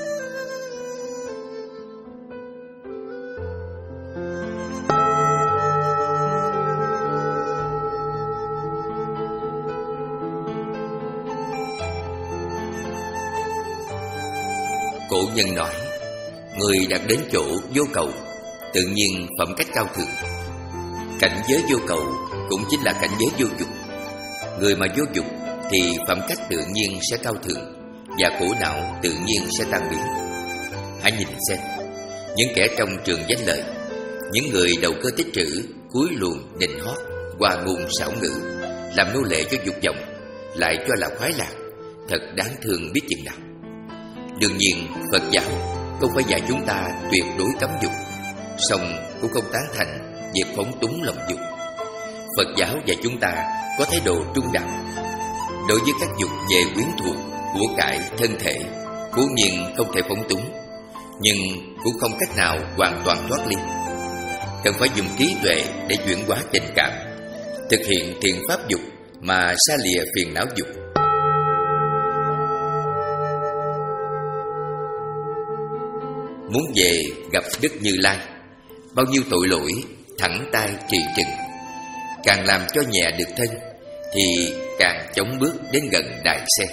Cổ nhân nói, người đạt đến chỗ vô cầu, tự nhiên phẩm cách cao thượng. Cảnh giới vô cầu cũng chính là cảnh giới vô dục. Người mà vô dục thì phẩm cách tự nhiên sẽ cao thượng, và khổ não tự nhiên sẽ tan biến. Hãy nhìn xem, những kẻ trong trường danh lợi, những người đầu cơ tích trữ, cúi luồn nịnh hót, qua ngôn xảo ngữ, làm nô lệ cho dục vọng, lại cho là khoái lạc, thật đáng thương biết chừng nào. Đương nhiên, Phật giáo không phải dạy chúng ta tuyệt đối cấm dục, song cũng không tán thành việc phóng túng lòng dục. Phật giáo dạy chúng ta có thái độ trung đạo. Đối với các dục về quyến thuộc, của cải, thân thể, cố nhiên không thể phóng túng, nhưng cũng không cách nào hoàn toàn thoát ly. Cần phải dùng trí tuệ để chuyển hóa tình cảm, thực hiện thiện pháp dục mà xa lìa phiền não dục. Muốn về gặp Đức Như Lai, bao nhiêu tội lỗi thẳng tay trị trừng. Càng làm cho nhẹ được thân, thì càng chóng bước đến gần đại xe.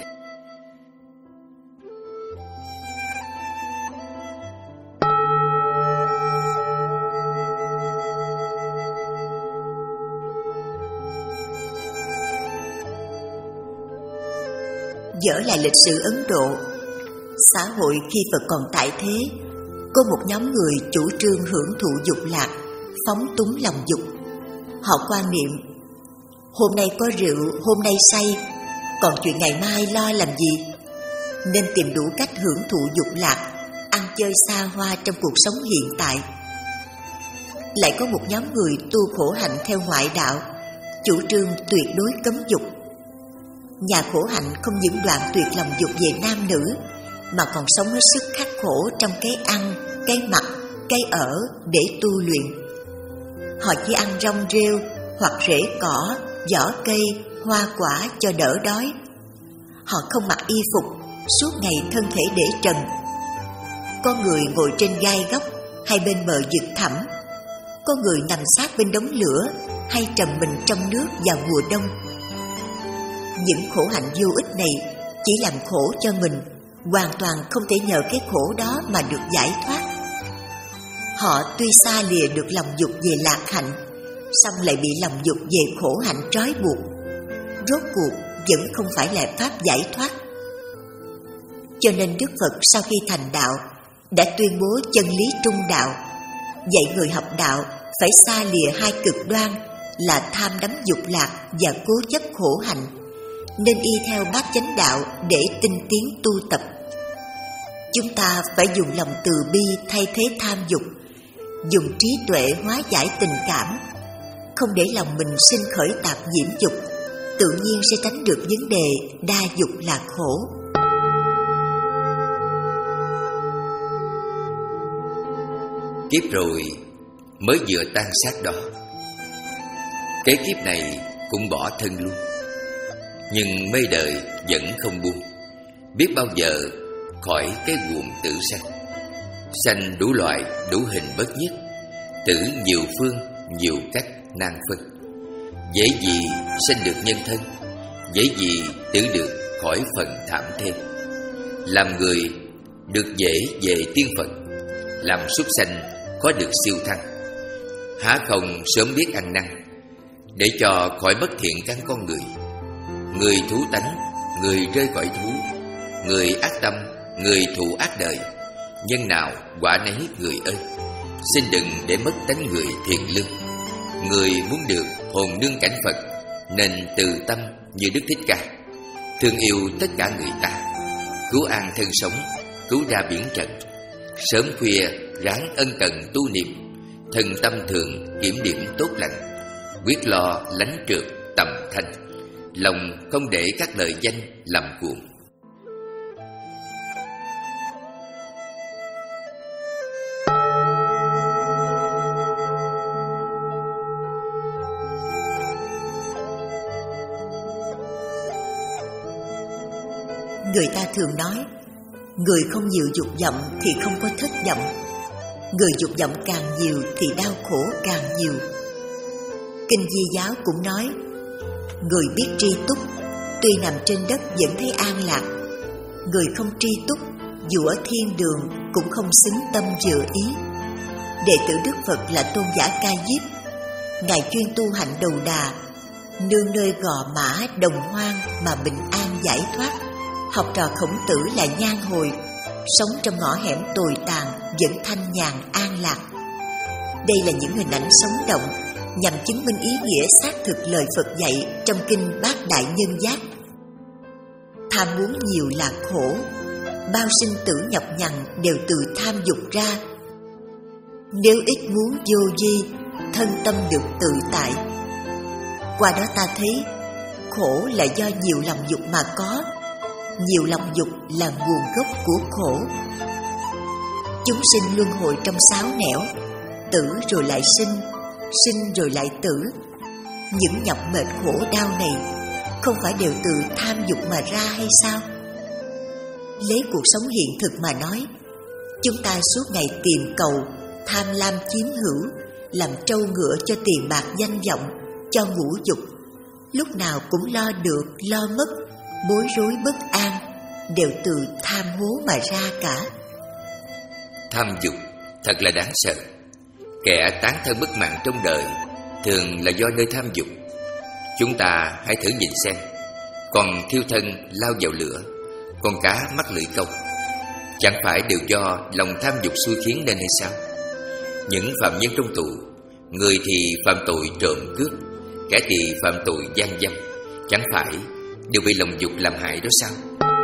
dở lại lịch sử Ấn Độ. Xã hội khi Phật còn tại thế, có một nhóm người chủ trương hưởng thụ dục lạc, phóng túng lòng dục. Họ quan niệm, hôm nay có rượu, hôm nay say, còn chuyện ngày mai lo làm gì? Nên tìm đủ cách hưởng thụ dục lạc, ăn chơi xa hoa trong cuộc sống hiện tại. Lại có một nhóm người tu khổ hạnh theo ngoại đạo, chủ trương tuyệt đối cấm dục. Nhà khổ hạnh không những đoạn tuyệt lòng dục về nam nữ, mà còn sống hết sức khắc khổ trong cái ăn, cái mặc, cái ở để tu luyện. Họ chỉ ăn rong rêu hoặc rễ cỏ, vỏ cây, hoa quả cho đỡ đói. Họ không mặc y phục, suốt ngày thân thể để trần. Có người ngồi trên gai góc hay bên bờ vực thẳm, có người nằm sát bên đống lửa hay trầm mình trong nước vào mùa đông. Những khổ hạnh vô ích này chỉ làm khổ cho mình, hoàn toàn không thể nhờ cái khổ đó mà được giải thoát. Họ tuy xa lìa được lòng dục về lạc hạnh, song lại bị lòng dục về khổ hạnh trói buộc. Rốt cuộc vẫn không phải là pháp giải thoát. Cho nên Đức Phật sau khi thành đạo đã tuyên bố chân lý trung đạo, dạy người học đạo phải xa lìa hai cực đoan là tham đắm dục lạc và cố chấp khổ hạnh, nên y theo bát chánh đạo để tinh tiến tu tập. Chúng ta phải dùng lòng từ bi thay thế tham dục, dùng trí tuệ hóa giải tình cảm, không để lòng mình sinh khởi tạp nhiễm dục, tự nhiên sẽ tránh được vấn đề đa dục là khổ. Kiếp rồi mới vừa tan xác đó, cái kiếp này cũng bỏ thân luôn. Nhưng mê đời vẫn không buông, biết bao giờ khỏi cái guồng tử sanh. Sanh đủ loại, đủ hình bất nhất, tử nhiều phương, nhiều cách nan phân. Dễ gì sanh được nhân thân, dễ gì tử được khỏi phần thảm thêm. Làm người được dễ về tiên Phật, làm súc sanh có được siêu thăng. Há không sớm biết ăn năn, để cho khỏi mất thiện căn con người. Người thú tánh, người rơi khỏi thú, người ác tâm, người thụ ác đời. Nhân nào quả nấy người ơi, xin đừng để mất tánh người thiện lương. Người muốn được hồn nương cảnh Phật, nên từ tâm như Đức Thích Ca, thương yêu tất cả người ta, cứu an thân sống, cứu ra biển trần. Sớm khuya ráng ân cần tu niệm, thân tâm thường kiểm điểm tốt lành, quyết lo lánh trượt tầm thanh, lòng không để các lời danh làm cuồng. Người ta thường nói, người không nhiều dục vọng thì không có thất vọng, người dục vọng càng nhiều thì đau khổ càng nhiều. Kinh Di Giáo cũng nói, người biết tri túc, tuy nằm trên đất vẫn thấy an lạc. Người không tri túc, dù ở thiên đường cũng không xứng tâm vừa ý. Đệ tử Đức Phật là Tôn giả Ca Diếp, ngài chuyên tu hạnh đầu đà, nương nơi gò mã đồng hoang mà bình an giải thoát. Học trò Khổng Tử là Nhan Hồi, sống trong ngõ hẻm tồi tàn vẫn thanh nhàn an lạc. Đây là những hình ảnh sống động nhằm chứng minh ý nghĩa xác thực lời Phật dạy trong kinh Bát Đại Nhân Giác. Tham muốn nhiều là khổ, bao sinh tử nhập nhằn đều từ tham dục ra. Nếu ít muốn vô vi, thân tâm được tự tại. Qua đó ta thấy khổ là do nhiều lòng dục mà có. Nhiều lòng dục là nguồn gốc của khổ. Chúng sinh luân hồi trong sáu nẻo, tử rồi lại sinh, sinh rồi lại tử. Những nhọc mệt khổ đau này không phải đều từ tham dục mà ra hay sao? Lấy cuộc sống hiện thực mà nói, chúng ta suốt ngày tìm cầu, tham lam chiếm hữu, làm trâu ngựa cho tiền bạc danh vọng, cho ngũ dục. Lúc nào cũng lo được, lo mất, bối rối bất an, đều từ tham hố mà ra cả. Tham dục thật là đáng sợ. Kẻ tán thân mất mạng trong đời thường là do nơi tham dục. Chúng ta hãy thử nhìn xem, còn thiêu thân lao vào lửa, con cá mắc lưỡi câu. Chẳng phải đều do lòng tham dục xui khiến nên hay sao? Những phạm nhân trong tù, người thì phạm tội trộm cướp, kẻ thì phạm tội gian dâm, chẳng phải đều bị lòng dục làm hại đó sao?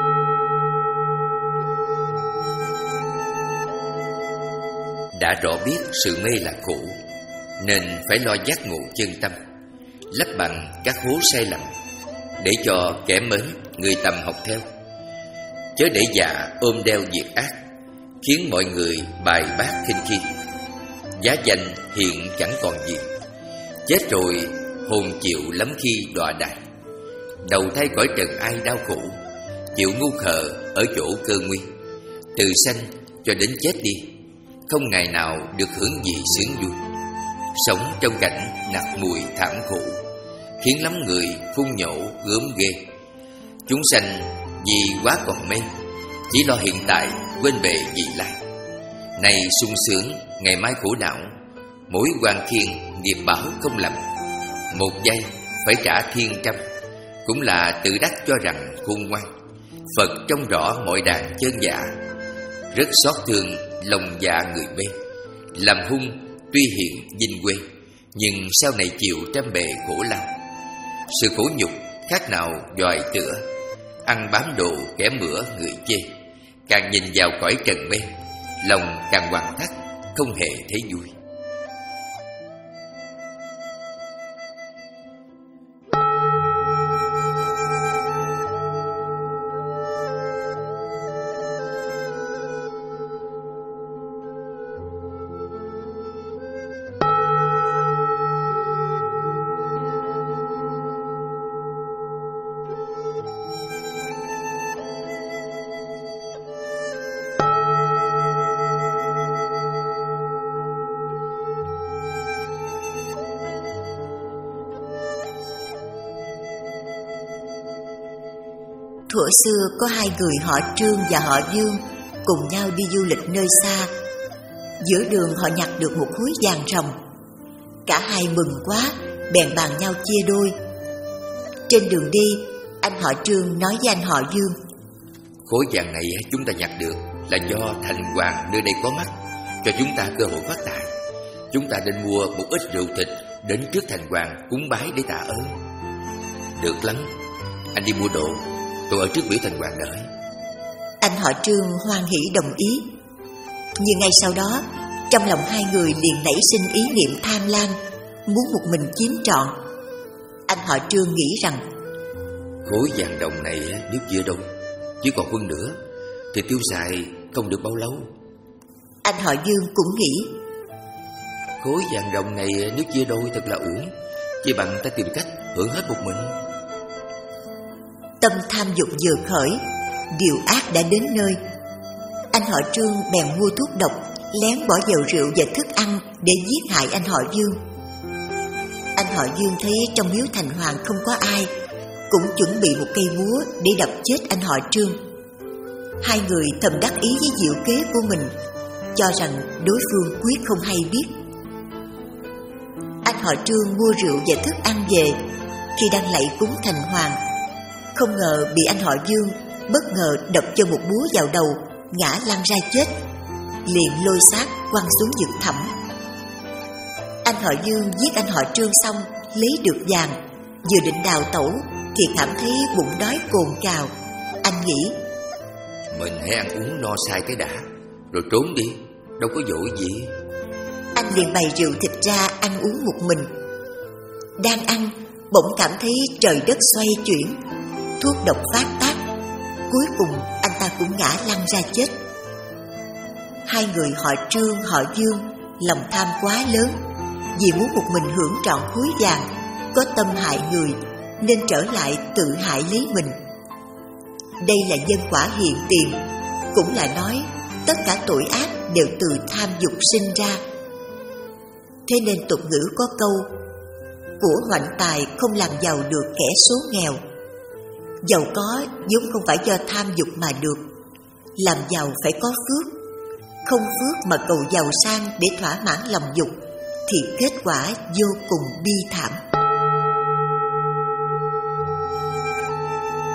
Đã rõ biết sự mê là khổ, nên phải lo giác ngộ chân tâm, lấp bằng các hố sai lầm, để cho kẻ mến người tầm học theo. Chớ để dạ ôm đeo việc ác, khiến mọi người bài bác khinh khi. Giá danh hiện chẳng còn gì, chết rồi hồn chịu lắm khi đọa đày. Đầu thai cõi trần ai đau khổ, chịu ngu khờ ở chỗ cơ nguy. Từ sanh cho đến chết đi, không ngày nào được hưởng gì sướng vui. Sống trong cảnh nặc mùi thảm khổ, khiến lắm người phun nhổ gớm ghê. Chúng sanh vì quá còn mê, chỉ lo hiện tại quên bề vị lai. Này sung sướng, ngày mai khổ não, mỗi quan khiên nghiệp báo không lầm. Một giây phải trả thiên trăm, cũng là tự đắc cho rằng khôn ngoan. Phật trông rõ mọi đàn chân giả, rất xót thương lòng dạ người mê. Làm hung tuy hiện vinh quê, nhưng sau này chịu trăm bề khổ lao. Sự khổ nhục khác nào đòi tựa, ăn bám đồ kẻ mửa người chê. Càng nhìn vào cõi trần mê, lòng càng hoàng thắt, không hề thấy vui. Thuở xưa có hai người họ Trương và họ Dương cùng nhau đi du lịch nơi xa. Giữa đường họ nhặt được một khối vàng ròng. Cả hai mừng quá, bèn bàn nhau chia đôi. Trên đường đi, anh họ Trương nói với anh họ Dương: khối vàng này chúng ta nhặt được là do thành hoàng nơi đây có mắt, cho chúng ta cơ hội phát tài. Chúng ta nên mua một ít rượu thịt đến trước thành hoàng cúng bái để tạ ơn. Được lắm, anh đi mua đồ, tôi ở trước biểu thành hoàng đợi. Anh họ Trương hoan hỉ đồng ý. Nhưng ngay sau đó, trong lòng hai người liền nảy sinh ý niệm tham lam, muốn một mình chiếm trọn. Anh họ Trương nghĩ rằng khối vàng đồng này nếu chia đôi, chỉ còn phân nửa, thì tiêu xài không được bao lâu. Anh họ Dương cũng nghĩ khối vàng đồng này nếu chia đôi thật là uổng, chỉ bằng ta tìm cách hưởng hết một mình. Tâm tham dục vừa khởi, điều ác đã đến nơi. Anh họ Trương bèn mua thuốc độc, lén bỏ vào rượu và thức ăn để giết hại anh họ Dương. Anh họ Dương thấy trong miếu thành hoàng không có ai, cũng chuẩn bị một cây búa để đập chết anh họ Trương. Hai người thầm đắc ý với diệu kế của mình, cho rằng đối phương quyết không hay biết. Anh họ Trương mua rượu và thức ăn về. Khi đang lạy cúng thành hoàng, không ngờ bị anh họ Dương bất ngờ đập cho một búa vào đầu, ngã lăn ra chết, liền lôi xác quăng xuống vực thẳm. Anh họ Dương giết anh họ Trương xong, lấy được vàng, vừa định đào tẩu thì cảm thấy bụng đói cồn cào. Anh nghĩ mình hãy ăn uống no say cái đã, rồi trốn đi, đâu có vội gì. Anh liền bày rượu thịt ra ăn uống một mình. Đang ăn, bỗng cảm thấy trời đất xoay chuyển, thuốc độc phát tác. Cuối cùng anh ta cũng ngã lăn ra chết. Hai người họ Trương, họ Dương lòng tham quá lớn, vì muốn một mình hưởng trọn khối vàng, có tâm hại người nên trở lại tự hại lấy mình. Đây là nhân quả hiện tiền, cũng là nói tất cả tội ác đều từ tham dục sinh ra. Thế nên tục ngữ có câu: của hoạnh tài không làm giàu được kẻ số nghèo. Giàu có vốn không phải do tham dục mà được, làm giàu phải có phước. Không phước mà cầu giàu sang để thỏa mãn lòng dục thì kết quả vô cùng bi thảm.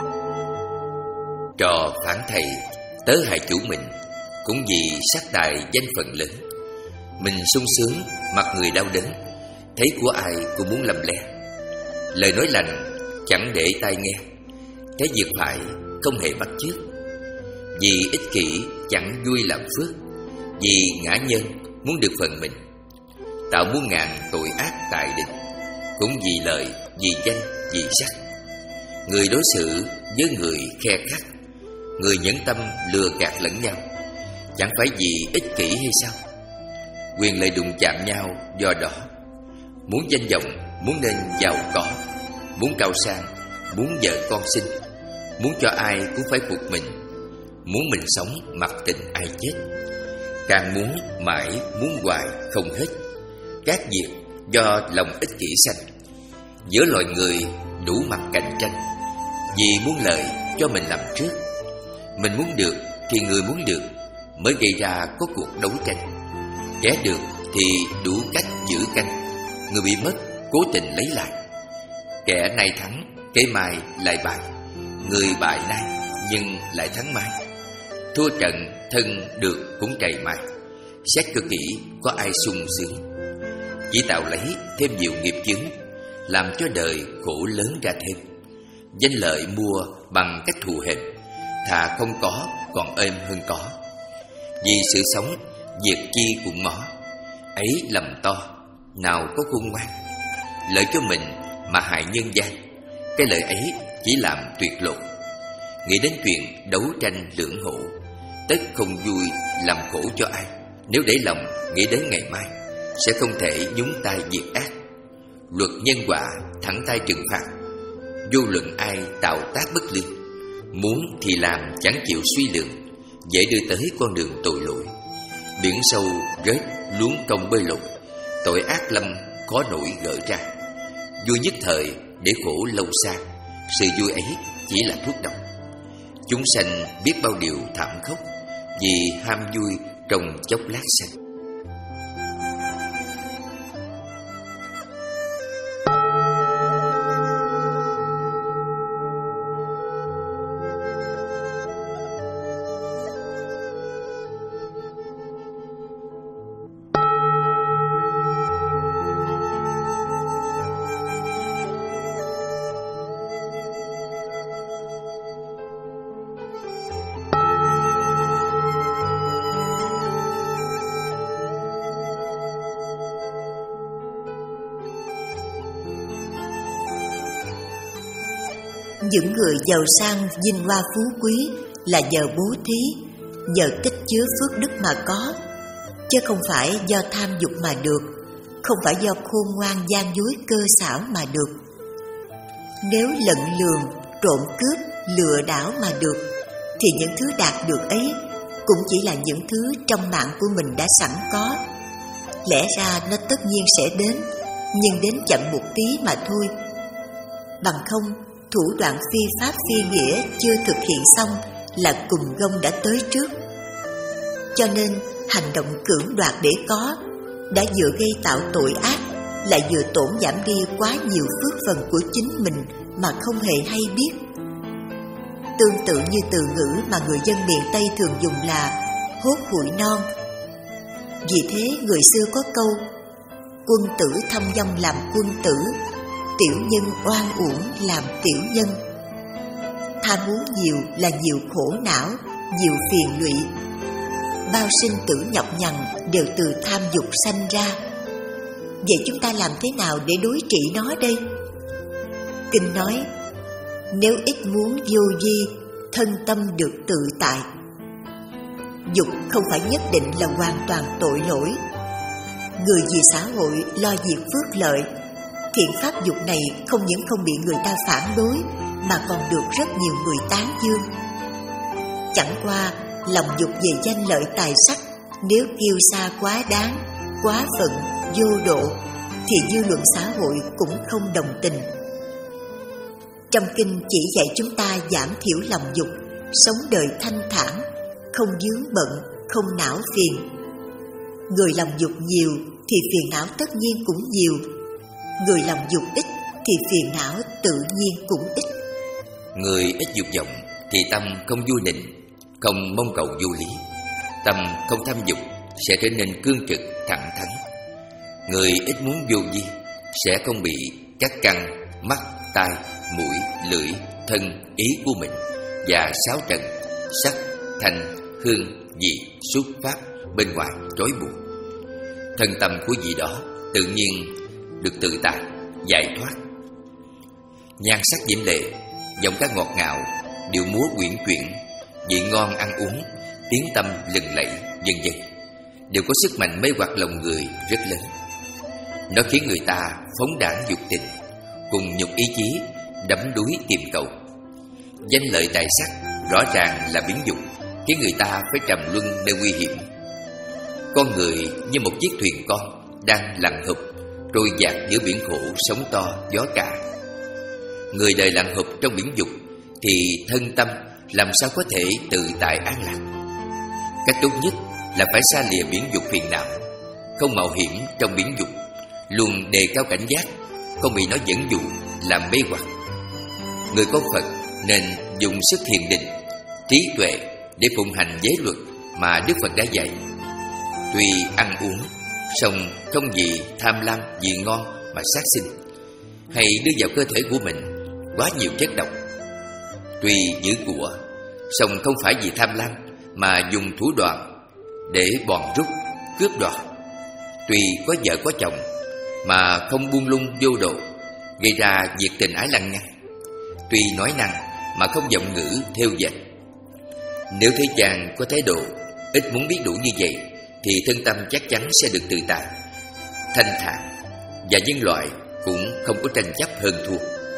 thầy, tớ hại chủ mình, cũng vì sát tài danh phận lớn. Mình sung sướng, mặt người đau đớn, thấy của ai cũng muốn lầm le. Lời nói lành chẳng để tai nghe, cái việc phải không hề bắt chước. Vì ích kỷ chẳng vui làm phước, vì ngã nhân muốn được phần mình. Tạo muôn ngàn tội ác tại định, cũng vì lợi, vì danh, vì sắc. Người đối xử với người khe khắc, người nhẫn tâm lừa gạt lẫn nhau, chẳng phải vì ích kỷ hay sao? Quyền lợi đụng chạm nhau do đó. Muốn danh vọng, muốn nên giàu có, muốn cao sang, muốn vợ con sinh, muốn cho ai cũng phải phục mình, muốn mình sống mặc tình ai chết. Càng muốn mãi, muốn hoài không hết. Các việc do lòng ích kỷ sanh. Giữa loài người đủ mặt cạnh tranh, vì muốn lợi cho mình làm trước. Mình muốn được thì người muốn được, mới gây ra có cuộc đấu tranh. Kẻ được thì đủ cách giữ canh, người bị mất cố tình lấy lại. Kẻ nay thắng, cái mai lại bại, người bại nay nhưng lại thắng mai. Thua trận thân được cũng cày mai, xét cơ kỹ có ai sung sướng. Chỉ tạo lấy thêm nhiều nghiệp chướng, làm cho đời khổ lớn ra thêm. Danh lợi mua bằng cách thù hèn, thà không có còn êm hơn có. Vì sự sống, việc chi cũng mỏ, ấy lầm to, nào có khôn ngoan. Lợi cho mình mà hại nhân gian, cái lợi ấy chỉ làm tuyệt lộ. Nghĩ đến chuyện đấu tranh lưỡng hộ, tất không vui làm khổ cho ai. Nếu để lòng nghĩ đến ngày mai, sẽ không thể nhúng tay việc ác. Luật nhân quả thẳng tay trừng phạt, vô luận ai tạo tác bất lương. Muốn thì làm chẳng chịu suy lượng, dễ đưa tới con đường tội lỗi. Biển sâu rết luống công bơi lội, tội ác lâm khó nổi gỡ ra. Vui nhất thời để khổ lâu xa, sự vui ấy chỉ là thuốc độc. Chúng sanh biết bao điều thảm khốc, vì ham vui trong chốc lát sanh. Những người giàu sang vinh hoa phú quý là nhờ bố thí, nhờ tích chứa phước đức mà có, chứ không phải do tham dục mà được, không phải do khôn ngoan gian dối cơ xảo mà được. Nếu lận lường, trộm cướp, lừa đảo mà được, thì những thứ đạt được ấy cũng chỉ là những thứ trong mạng của mình đã sẵn có. Lẽ ra nó tất nhiên sẽ đến, nhưng đến chậm một tí mà thôi. Bằng không, thủ đoạn phi pháp phi nghĩa chưa thực hiện xong là cùng gông đã tới trước. Cho nên hành động cưỡng đoạt để có đã vừa gây tạo tội ác, lại vừa tổn giảm đi quá nhiều phước phần của chính mình mà không hề hay biết. Tương tự như từ ngữ mà người dân miền Tây thường dùng là hốt hụi non. Vì thế người xưa có câu quân tử thăm dong làm quân tử, tiểu nhân oan uổng làm tiểu nhân. Tham muốn nhiều là nhiều khổ não, nhiều phiền lụy. Bao sinh tử nhọc nhằn đều từ tham dục sanh ra. Vậy chúng ta làm thế nào để đối trị nó đây? Kinh nói, nếu ít muốn vô vi, thân tâm được tự tại. Dục không phải nhất định là hoàn toàn tội lỗi. Người vì xã hội lo việc phước lợi, thiện pháp dục này không những không bị người ta phản đối, mà còn được rất nhiều người tán dương. Chẳng qua lòng dục về danh lợi tài sắc, nếu kiêu sa quá đáng, quá phận, vô độ, thì dư luận xã hội cũng không đồng tình. Trong kinh chỉ dạy chúng ta giảm thiểu lòng dục, sống đời thanh thản, không vướng bận, không não phiền. Người lòng dục nhiều thì phiền não tất nhiên cũng nhiều. Người lòng dục ít thì phiền não tự nhiên cũng ít. Người ít dục vọng thì tâm không vui nịnh, không mong cầu vô lý. Tâm không tham dục sẽ trở nên cương trực, thẳng thắn. Người ít muốn vô vi sẽ không bị các căn mắt, tai, mũi, lưỡi, thân, ý của mình và sáu trần sắc, thanh, hương, vị, xuất pháp bên ngoài trói buộc. Thân tâm của vị đó tự nhiên được tự tại, giải thoát. Nhan sắc diễm lệ, giọng ca ngọt ngào, điệu múa uyển chuyển, vị ngon ăn uống, tiếng tâm lừng lẫy, vân vân, đều có sức mạnh mê hoặc lòng người rất lớn. Nó khiến người ta phóng đãng dục tình, cùng nhục ý chí đắm đuối tìm cầu. Danh lợi tài sắc rõ ràng là biến dục, khiến người ta phải trầm luân nơi nguy hiểm. Con người như một chiếc thuyền con đang lặn hụp, trôi dạt giữa biển khổ sóng to gió cả. Người đời lặn hụp trong biển dục thì thân tâm làm sao có thể tự tại an lạc. Cách tốt nhất là phải xa lìa biển dục phiền não, không mạo hiểm trong biển dục, luôn đề cao cảnh giác, không bị nó dẫn dụ làm mê hoặc. Người có Phật nên dùng sức thiền định, trí tuệ để phụng hành giới luật mà Đức Phật đã dạy. Tuy ăn uống, song không vì tham lam vị ngon mà sát sinh, hay đưa vào cơ thể của mình quá nhiều chất độc. Tuy giữ của, song không phải vì tham lam mà dùng thủ đoạn để bòn rút, cướp đoạt. Tuy có vợ có chồng mà không buông lung vô độ, gây ra việc tình ái lăng nhăng. Tuy nói năng mà không giọng ngữ theo dệt. Nếu thấy chàng có thái độ ít muốn biết đủ như vậy, thì thân tâm chắc chắn sẽ được tự tại, thanh thản, và nhân loại cũng không có tranh chấp hơn thua.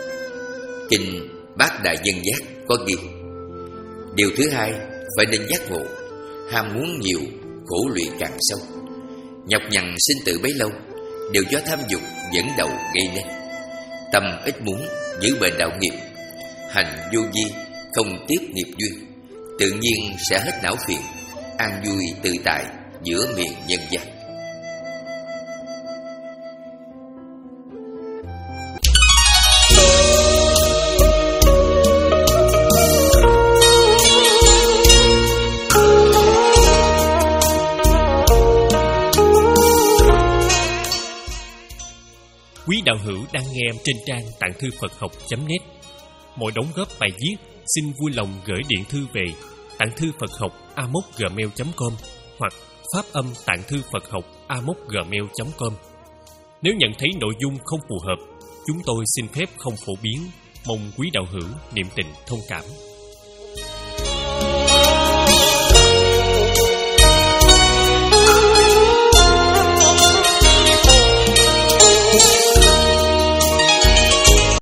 Kinh Bát Đại Nhân Giác có ghi: điều thứ hai phải nên giác ngộ, ham muốn nhiều, khổ lụy càng sâu. Nhọc nhằn sinh tử bấy lâu đều do tham dục dẫn đầu gây nên. Tâm ít muốn, giữ bền đạo nghiệp, hành vô vi, không tiếp nghiệp duyên, tự nhiên sẽ hết não phiền, an vui tự tại giữa miền nhân gian. Quý đạo hữu đang nghe trên trang tạng thư Phật học chấm net. Mọi đóng góp bài viết xin vui lòng gửi điện thư về tạng thư Phật học a m o c gmail chấm com hoặc phát âm tạng thư Phật học a m o c gmail chấm com. Nếu nhận thấy nội dung không phù hợp, chúng tôi xin phép không phổ biến. Mong quý đạo hữu niệm tình thông cảm.